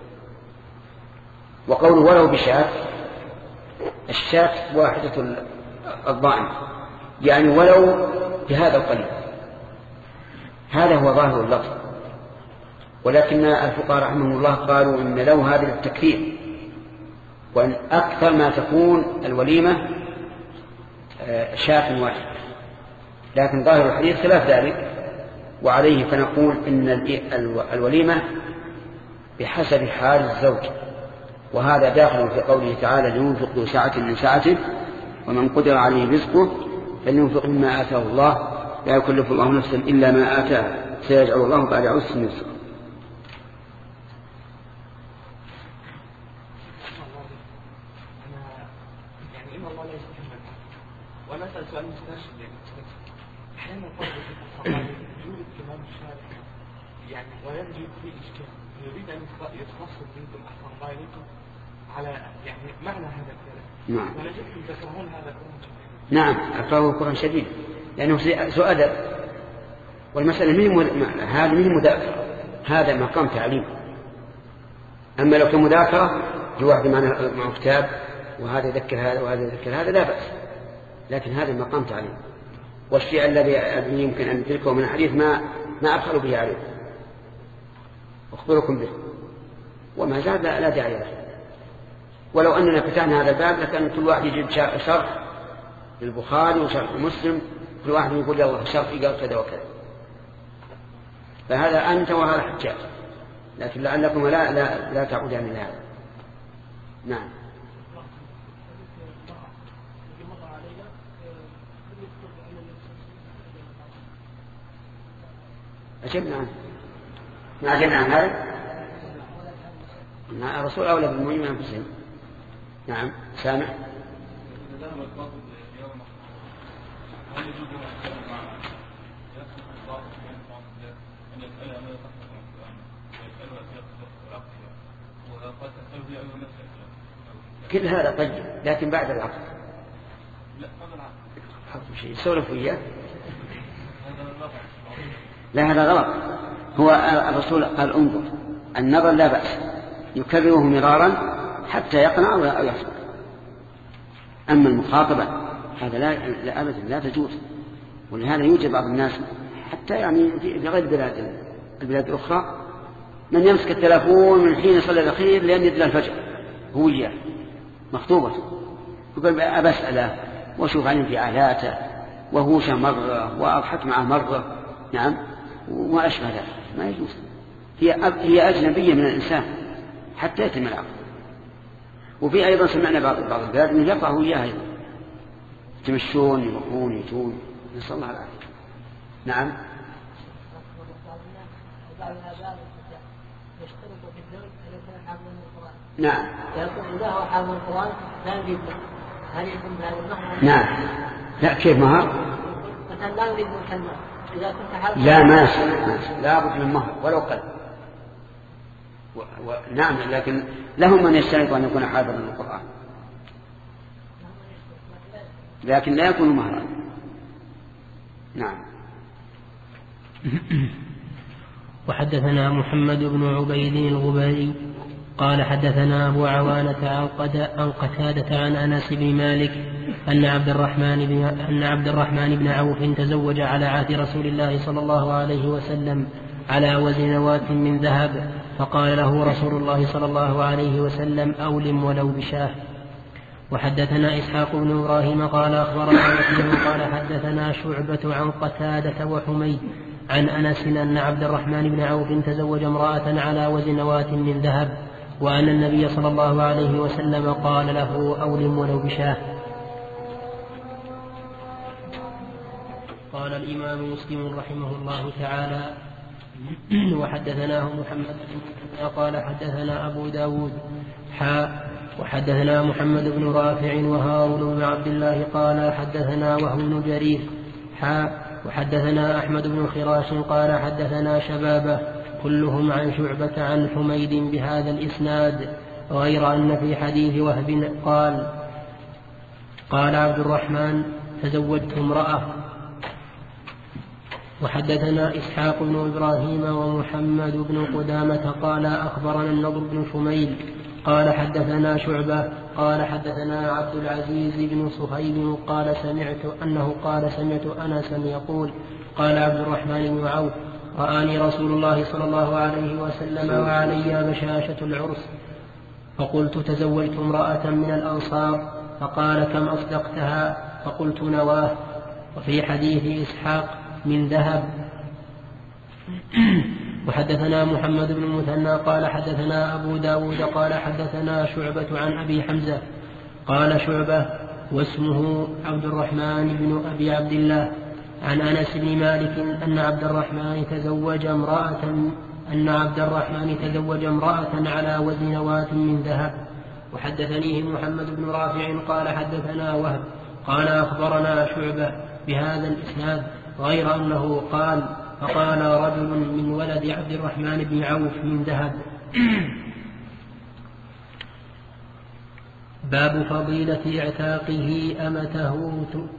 [SPEAKER 1] وقوله ولو بشاة، الشاة واحدة الضائن، يعني ولو بهذا القليل. هذا هو ظاهر اللفظ، ولكن الفقهاء رحمهم الله قالوا إن لو هذا التكفير، وأن أكثر ما تكون الوليمة شاة واحد، لكن ظاهر الحديث خلاف ذلك، وعليه فنقول إن الوليمة بحسب حال الزوج، وهذا داخل في قوله تعالى لينفق ذو سعة من سعته ومن قدر عليه رزقه فلينفق مما آتاه الله لا يكلف الله نفسا إلا ما آتاه سيجعل الله بعد عسر يسرا.
[SPEAKER 4] وأنا أسأل سؤال مستشفى يعني أحيانا فرض في يوجد كمان الشارع يعني ويجد فيه إشكال، يريد أن يتخصص منكم أحسن الله إليكم على يعني معنى هذا الكلام.
[SPEAKER 1] نعم.
[SPEAKER 4] ونجدكم تكرهون هذا القرآن.
[SPEAKER 1] نعم، أكرهه القرآن شديد لأنه سوء أدب، والمسألة مهم هذا مهم مذاكرة، هذا مقام تعليم. أما لو كان مذاكرة في واحد معه كتاب وهذا يذكر هذا وهذا يذكر هذا لا بأس، لكن هذا مقام تعليم. والشيء الذي يمكن أن تذكره من الحديث ما ما أبخل به عليه أخبركم به، وما زاد لا داعي له. ولو أننا فتحنا هذا الباب لكان كل واحد يجيب شرح للبخاري وشرح مسلم، كل واحد يقول يلا شرحي قال كذا وكذا، فهذا أنت وهذا حجاج، لكن لعلكم لا لا, لا تعودان إلى هذا. نعم. أجبنا عنه ما أجبنا عن هذا. الرسول أولى بالمؤمنين من أنفسهم. نعم سامع. كل هذا طيب، لكن بعد العقد
[SPEAKER 4] لا قبل العقد
[SPEAKER 1] شيء يسولف وياه. لا هذا غلط. هو الرسول قال انظر النظر لا بأس، يكرره مرارا حتى يقنع أو يحصل. أما المخاطبة هذا لا, لا أبدا لا تجوز. ولهذا يوجد بعض الناس حتى يعني في غير البلاد البلاد الأخرى من يمسك التلفون من حين يصلي الأخير لأن يدل الفجر هو إياه مخطوبته، يقول أبسأله وشوف عن انفعالاته وهوش مرة وأضحك معه مرة. نعم وما أشبه ذلك ما يجوز. هي هي أجنبية من الإنسان حتى يتم العقد. وفي أيضا سمعنا بعض بعض البلاد أنه يقعوا إياها أيضا يتمشون يروحون يتون، نسأل الله العافية. نعم. نعم.
[SPEAKER 3] يقول إذا هو حامل القرآن لا يريد هل يكون بهذا المهر؟
[SPEAKER 1] نعم. لا كيف مهر؟
[SPEAKER 3] مثلا لا يريد مسلم إذا كنت حامل.
[SPEAKER 1] لا ماشي لا بد من مهر ولو قل. و... و... نعم لكن لهم من يشترط أن يكون حافظا للقرآن. لكن لا يكون مهرا. نعم.
[SPEAKER 2] وحدثنا محمد بن عبيد الغباري قال حدثنا أبو عوانة عن قتادة عن أنس بن مالك أن عبد الرحمن بن أن عبد الرحمن بن عوف تزوج على عهد رسول الله صلى الله عليه وسلم على وزن نواة من ذهب، فقال له رسول الله صلى الله عليه وسلم: أولم ولو بشاه. وحدثنا إسحاق بن إبراهيم قال أخبرنا وكيع قال حدثنا شعبة عن قتادة وحميد عن أنس أن عبد الرحمن بن عوف تزوج امرأة على وزن نواة من ذهب، وأن النبي صلى الله عليه وسلم قال له: أولم ولو بشاه. قال الإمام مسلم رحمه الله تعالى: وحدثناه محمد بن قال حدثنا أبو داود حاء وحدثنا محمد بن رافع وهارون بن عبد الله قال حدثنا وهو بن جرير حاء وحدثنا أحمد بن خراش قال حدثنا شبابه كلهم عن شعبة عن حميد بهذا الإسناد، غير أن في حديث وهب قال قال عبد الرحمن: تزوجت امرأة. وحدثنا إسحاق بن إبراهيم ومحمد بن قدامة قال أخبرنا النضر بن شميل قال حدثنا شعبة قال حدثنا عبد العزيز بن صهيب قال سمعت أنه قال سمعت أنسا يقول: قال عبد الرحمن بن عوف: رآني رسول الله صلى الله عليه وسلم وعلي بشاشة العرس، فقلت: تزوجت امرأة من الأنصار، فقال: كم أصدقتها؟ فقلت: نواه. وفي حديث إسحاق: من ذهب. وحدثنا محمد بن المثنى قال حدثنا أبو داود قال حدثنا شعبة عن أبي حمزة قال شعبة واسمه عبد الرحمن بن أبي عبد الله عن أنس بن مالك أن عبد الرحمن تزوج امرأة أن عبد الرحمن تزوج امرأة على وزن نواة من ذهب. وحدثنيه محمد بن رافع قال حدثنا وهب قال أخبرنا شعبة بهذا الإسناد، غير أنه قال: فقال رجل من ولد عبد الرحمن بن عوف من ذهب. باب فضيلة اعتاقه أمته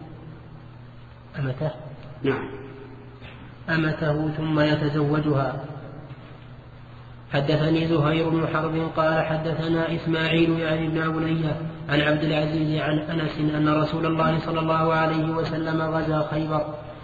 [SPEAKER 2] أمته
[SPEAKER 1] نعم
[SPEAKER 2] أمته ثم يتزوجها. حدثني زهير بن حرب قال حدثنا إسماعيل يعني بن عبنية عن عبد العزيز عن أنس أن رسول الله صلى الله عليه وسلم غزا خيبر،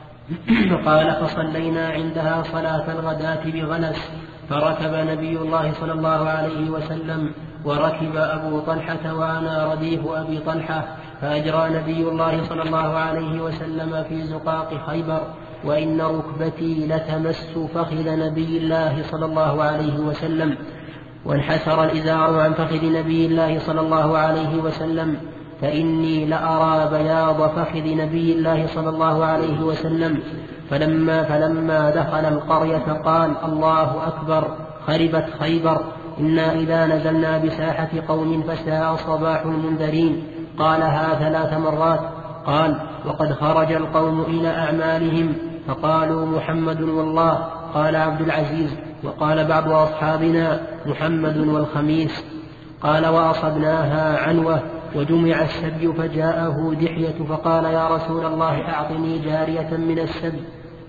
[SPEAKER 2] قال: فصلينا عندها صلاة الغداة بغلس، فركب نبي الله صلى الله عليه وسلم وركب أبو طلحة وأنا رديف أبي طلحة، فأجرى نبي الله صلى الله عليه وسلم في زقاق خيبر، وإن ركبتي لتمس فخذ نبي الله صلى الله عليه وسلم، وانحسر الإزار عن فخذ نبي الله صلى الله عليه وسلم، فإني لأرى بياض فخذ نبي الله صلى الله عليه وسلم. فلما, فلما دخل القرية قال: الله أكبر، خربت خيبر، إنا إذا نزلنا بساحة قوم فساء صباح المنذرين. قالها ثلاث مرات. قال: وقد خرج القوم إلى أعمالهم فقالوا: محمد والله. قال عبد العزيز: وقال بعض أصحابنا: محمد والخميس. قال: وأصبناها عنوة وجمع السبي، فجاءه دحية فقال: يا رسول الله أعطني جارية من السبي.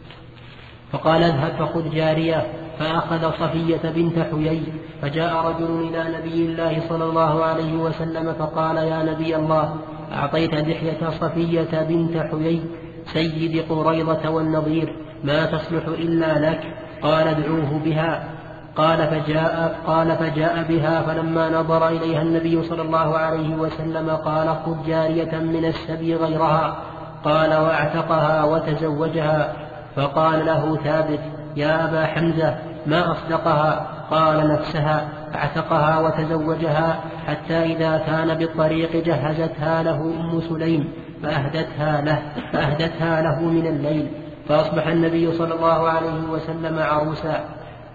[SPEAKER 2] فقال: اذهب فخذ جارية. فأخذ صفية بنت حيي. فجاء رجل إلى نبي الله صلى الله عليه وسلم فقال: يا نبي الله، أعطيت دحية صفية بنت حيي سيد قريظة والنضير، ما تصلح إلا لك. قال: ادعوه بها. قال فجاء, قال فجاء بها، فلما نظر إليها النبي صلى الله عليه وسلم قال: خذ جارية من السبي غيرها. قال: واعتقها وتزوجها. فقال له ثابت: يا أبا حمزة، ما أصدقها؟ قال: نفسها، اعتقها وتزوجها، حتى إذا كان بالطريق جهزتها له أم سليم فأهدتها له, فأهدتها له من الليل، فأصبح النبي صلى الله عليه وسلم عروسا.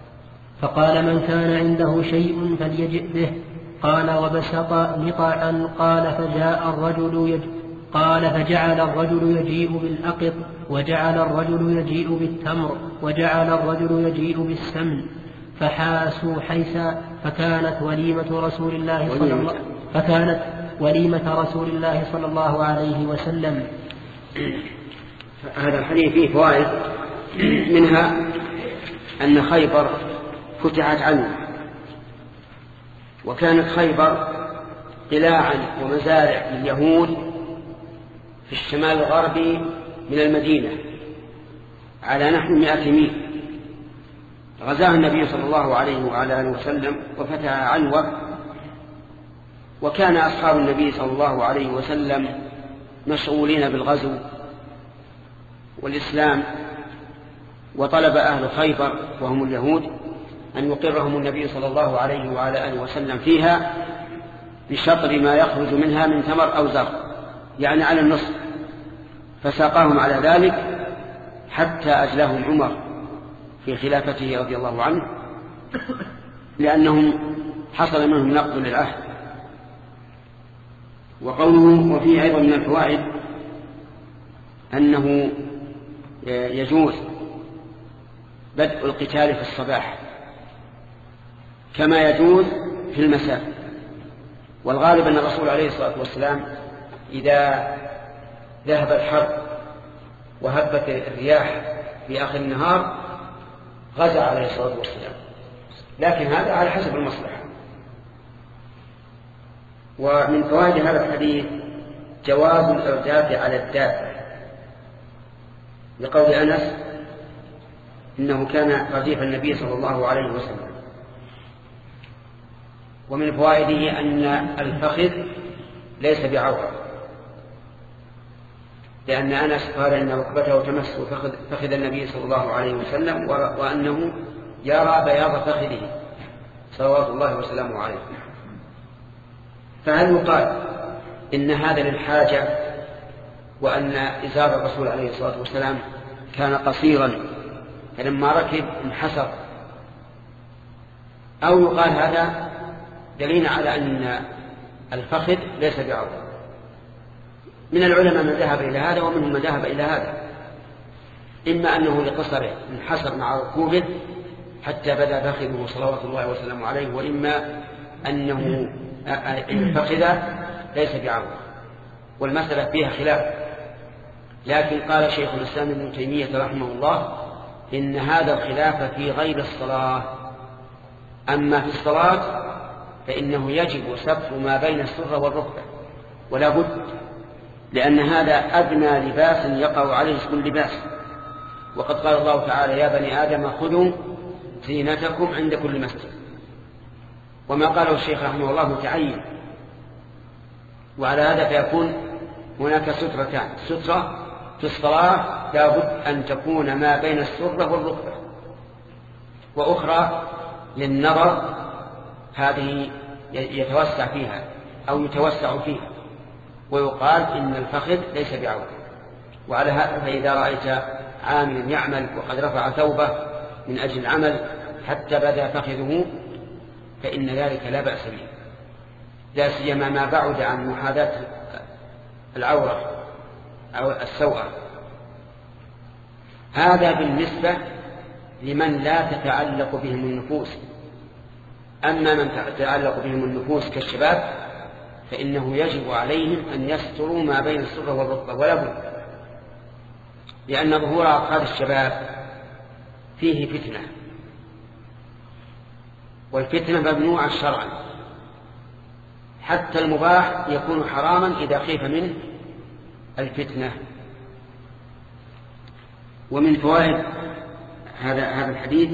[SPEAKER 2] فقال: من كان عنده شيء فليجئ به. قال: وبسط نطعا. قال: فجاء الرجل يج... قال فجعل الرجل يجيء بالأقط، وجعل الرجل يجيء بالتمر، وجعل الرجل يجيء بالسمن، فحاسوا حيسا. فكانت وليمة رسول الله صلى الله فكانت وليمة رسول الله صلى الله عليه وسلم.
[SPEAKER 1] هذا الحديث فيه فوائد، منها أن خيبر فتحت عنه، وكانت خيبر قلاعا ومزارع لليهود في الشمال الغربي من المدينة على نحو مئة ميل. غزاها النبي صلى الله عليه وعلى آله وسلم وفتح عنوة، وكان أصحاب النبي صلى الله عليه وسلم مشغولين بالغزو والإسلام، وطلب أهل خيبر وهم اليهود أن يقرهم النبي صلى الله عليه وعلى آله وسلم فيها بشطر ما يخرج منها من ثمر أو زرع، يعني على النصف، فساقاهم على ذلك حتى أجلاهم عمر في خلافته رضي الله عنه، لأنهم حصل منهم نقض للعهد. وقوله وفيه أيضا من الفوائد أنه يجوز بدء القتال في الصباح كما يجوز في المساء، والغالب أن الرسول عليه الصلاة والسلام إذا ذهب الحرب وهبت الرياح في آخر النهار غزا عليه الصلاة والسلام، لكن هذا على حسب المصلحة. ومن فوائد هذا الحديث جواز الإرداف على الدابة، لقول أنس إنه كان رديف النبي صلى الله عليه وسلم. ومن فوائده أن الفخذ ليس بعورة، لأن أنس قال إن ركبته تمس فخذ النبي صلى الله عليه وسلم، وأنه يرى بياض فخذه صلوات الله وسلامه عليه. فهل يقال إن هذا للحاجة وأن إزار الرسول عليه الصلاة والسلام كان قصيرا فلما ركب انحسر، أو يقال هذا دليل على أن الفخذ ليس بعورة؟ من العلماء من ذهب إلى هذا ومنهم من ذهب إلى هذا، إما أنه لقصره انحسر مع ركوبه حتى بدا فخذه صلوات الله وسلامه عليه، وإما أنه الفخذ ليس بعورة، والمسألة فيها خلاف. لكن قال شيخ الإسلام ابن تيمية رحمه الله إن هذا الخلاف في غير الصلاة، أما في الصلاة فإنه يجب ستر ما بين السرة والركبة ولا بد، لأن هذا أدنى لباس يقع عليه اسم اللباس. وقد قال الله تعالى يا بني آدم خذوا زينتكم عند كل مسجد، وما قاله الشيخ رحمه الله متعين. وعلى هذا فيكون هناك سترتان، سترة في الصلاة لا بد أن تكون ما بين السرة والركبة، وأخرى للنظر هذه يتوسع فيها أو يتوسع فيها، ويقال إن الفخذ ليس بعورة. وعلى هذا فإذا رأيت عامل يعمل وقد رفع ثوبه من أجل العمل حتى بدا فخذه فإن ذلك لا بأس به، لا سيما ما بعد عن محاذاة العورة أو السوءة. هذا بالنسبة لمن لا تتعلق بهم النفوس. أما من تتعلق بهم النفوس كالشباب فإنه يجب عليهم أن يستروا ما بين السرة والركبة ولا بد، لأن ظهور أعقاد الشباب فيه فتنة، والفتنة ممنوعة شرعا، حتى المباح يكون حراما إذا خيف منه الفتنة. ومن فوائد هذا هذا الحديث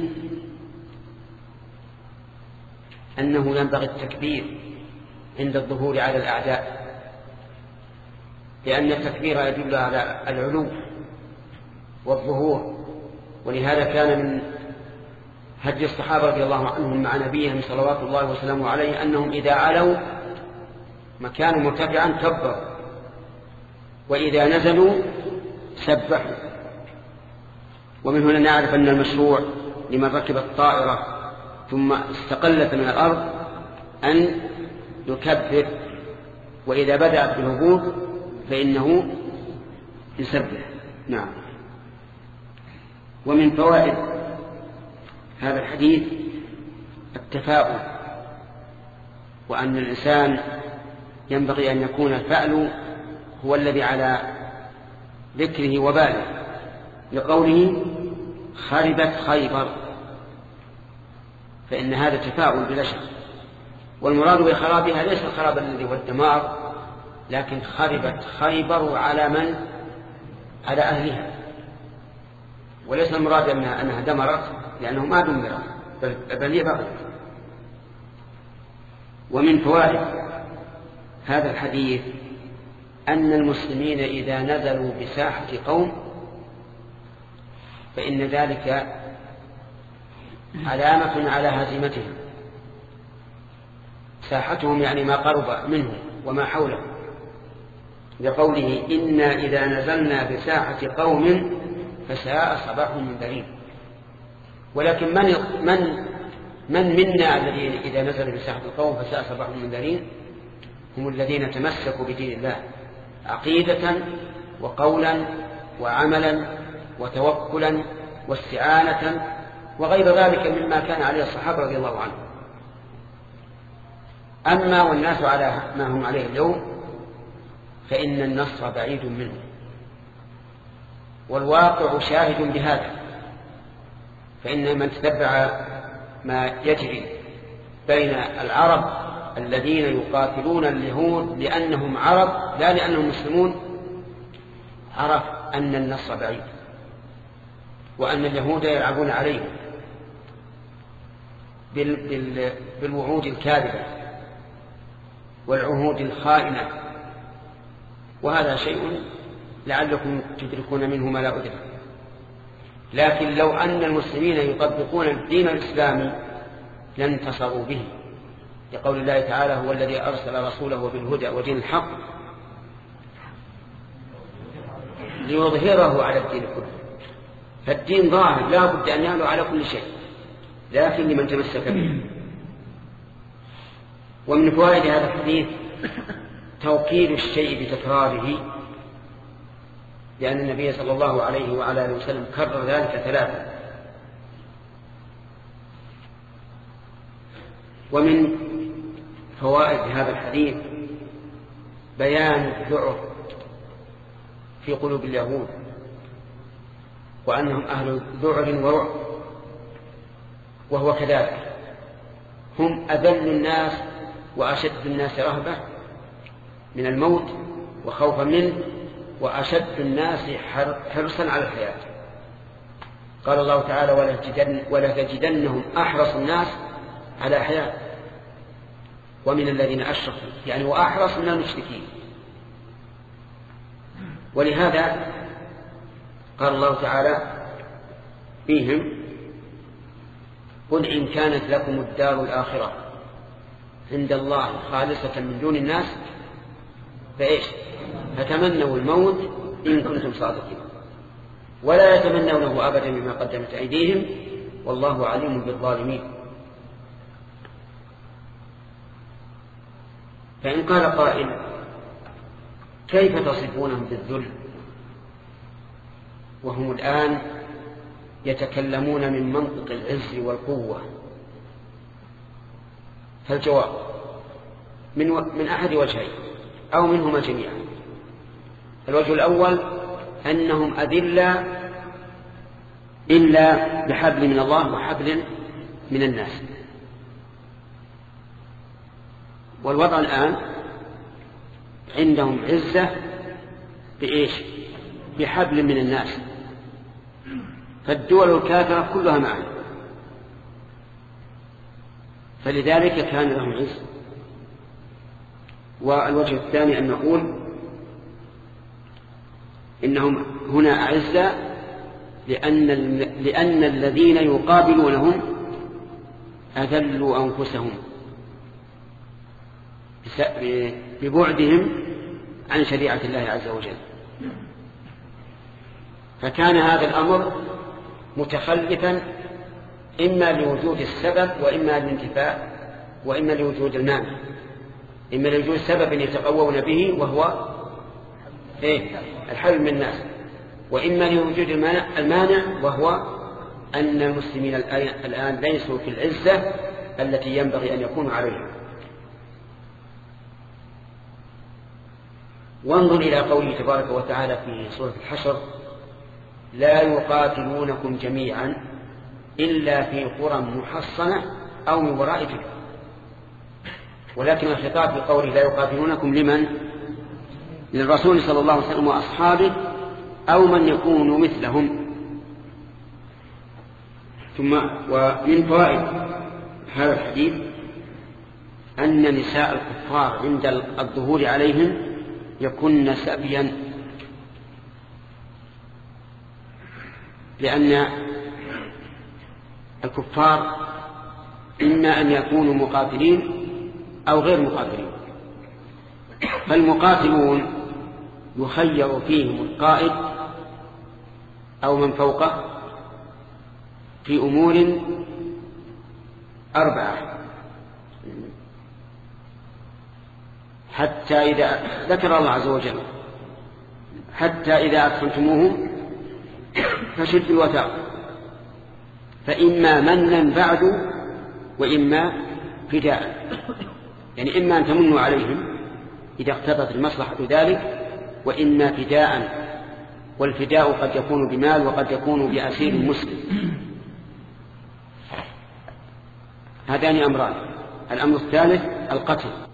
[SPEAKER 1] أنه ينبغي التكبير عند الظهور على الأعداء، لأن التكبير يدل على العلو والظهور. ولهذا كان من هدي الصحابة رضي الله عنهم مع نبيهم صلوات الله وسلامه عليه أنهم إذا علوا مكان مرتفعا كبروا، وإذا نزلوا سبحوا. ومن هنا نعرف أن المشروع لمن ركب الطائرة ثم استقلت من الأرض أن يكبر، وإذا بدأت بالهبوط فإنه يسبح. نعم. ومن فوائد هذا الحديث التفاؤل، وأن الإنسان ينبغي أن يكون الفعل هو الذي على ذكره وباله، لقوله خربت خيبر، فإن هذا تفاؤل بلا شك. والمراد بخرابها ليس الخراب الذي هو الدمار، لكن خربت خيبر على من؟ على أهلها، وليس المراد أنها, أنها دمرت، لأنه ما دمرت بل هي بغت. ومن فوائد هذا الحديث أن المسلمين إذا نزلوا بساحة قوم فإن ذلك علامة على هزيمتهم. ساحتهم يعني ما قرب منهم وما حولهم، لقوله إنا إذا نزلنا بساحة قوم فساء صباح المنذرين. ولكن من من من منا الذين إذا نزلوا بساحة قوم فساء صباح المنذرين؟ هم الذين تمسكوا بدين الله عقيدة وقولا وعملا وتوكلا واستعانة وغير ذلك مما كان عليه الصحابة رضي الله عنهم. أما والناس على ما هم عليه اليوم فإن النصر بعيد منه، والواقع شاهد بهذا. فإن من تتبع ما يجري بين العرب الذين يقاتلون اليهود لأنهم عرب لا لأنهم مسلمون عرف أن النصر بعيد، وأن اليهود يلعبون عليهم بالوعود الكاذبة والعهود الخائنة، وهذا شيء لعلكم تدركون منه ما لا أدرك. لكن لو أن المسلمين يطبقون الدين الإسلامي لانتصروا به، لقول الله تعالى هو الذي أرسل رسوله بالهدى ودين الحق ليظهره على الدين كله. فالدين ظاهر لا بد أن يعلو على كل شيء، لكن لمن تمسك به. ومن فوائد هذا الحديث توكيد الشيء بتكراره، لأن النبي صلى الله عليه وعلى آله وسلم كرر ذلك ثلاثة. ومن فوائد هذا الحديث بيان الذعر في قلوب اليهود، وأنهم أهل ذعر ورعب، وهو كذلك، هم أذل الناس وأشد الناس رهبة من الموت وخوفا منه، وأشد الناس حرصا على الحياة. قال الله تعالى ولا تجدنهم أحرص الناس على حياة ومن الذين أشركوا، يعني وأحرص من المشركين. ولهذا قال الله تعالى فيهم قل إن كانت لكم الدار الآخرة عند الله خالصة من دون الناس فإيش فتمنوا الموت إن كنتم صادقين ولا يتمنونه أبدا بما قدمت أيديهم والله عليم بالظالمين. فإن قال قائل كيف تصفونهم بالذل وهم الآن يتكلمون من منطق العز والقوة؟ فالجواب من, و... من أحد وجهين أو منهما جميعا. الوجه الأول أنهم أذلة إلا بحبل من الله وحبل من الناس، والوضع الآن عندهم عزة بإيش؟ بحبل من الناس، فالدول الكافرة كلها معا، فلذلك كان لهم عز. والوجه الثاني أن نقول إنهم هنا أعزة لأن, لأن الذين يقابلونهم أذلوا أنفسهم ببعدهم عن شريعة الله عز وجل، فكان هذا الأمر متخلفا إما لوجود السبب وإما للانتفاء وإما لوجود المانع، إما لوجود سبب يتقوون به وهو إيه؟ الحل من الناس، وإما لوجود المانع وهو أن المسلمين الآن ليسوا في العزة التي ينبغي أن يكونوا عليها. وانظر إلى قوله تبارك وتعالى في سورة الحشر: لا يقاتلونكم جميعا إلا في قرى محصنة أو من وراء جدر. ولكن الخطاب في قوله لا يقاتلونكم لمن؟ للرسول صلى الله عليه وسلم وأصحابه أو من يكون مثلهم. ثم ومن فوائد هذا الحديث أن نساء الكفار عند الظهور عليهم يكن سبيا، لأن الكفار إما أن يكونوا مقاتلين أو غير مقاتلين، فالمقاتلون يخير فيهم القائد أو من فوقه في أمور أربعة، حتى إذا ذكر الله عز وجل: حتى إذا أثخنتموهم فشدوا الوثاق، فإما منا بعد وإما فداء، يعني إما أن تمنوا عليهم إذا اقتضت المصلحة ذلك، وإما فداء، والفداء قد يكون بمال وقد يكون بأسير مسلم. هذان أمران. الأمر الثالث القتل،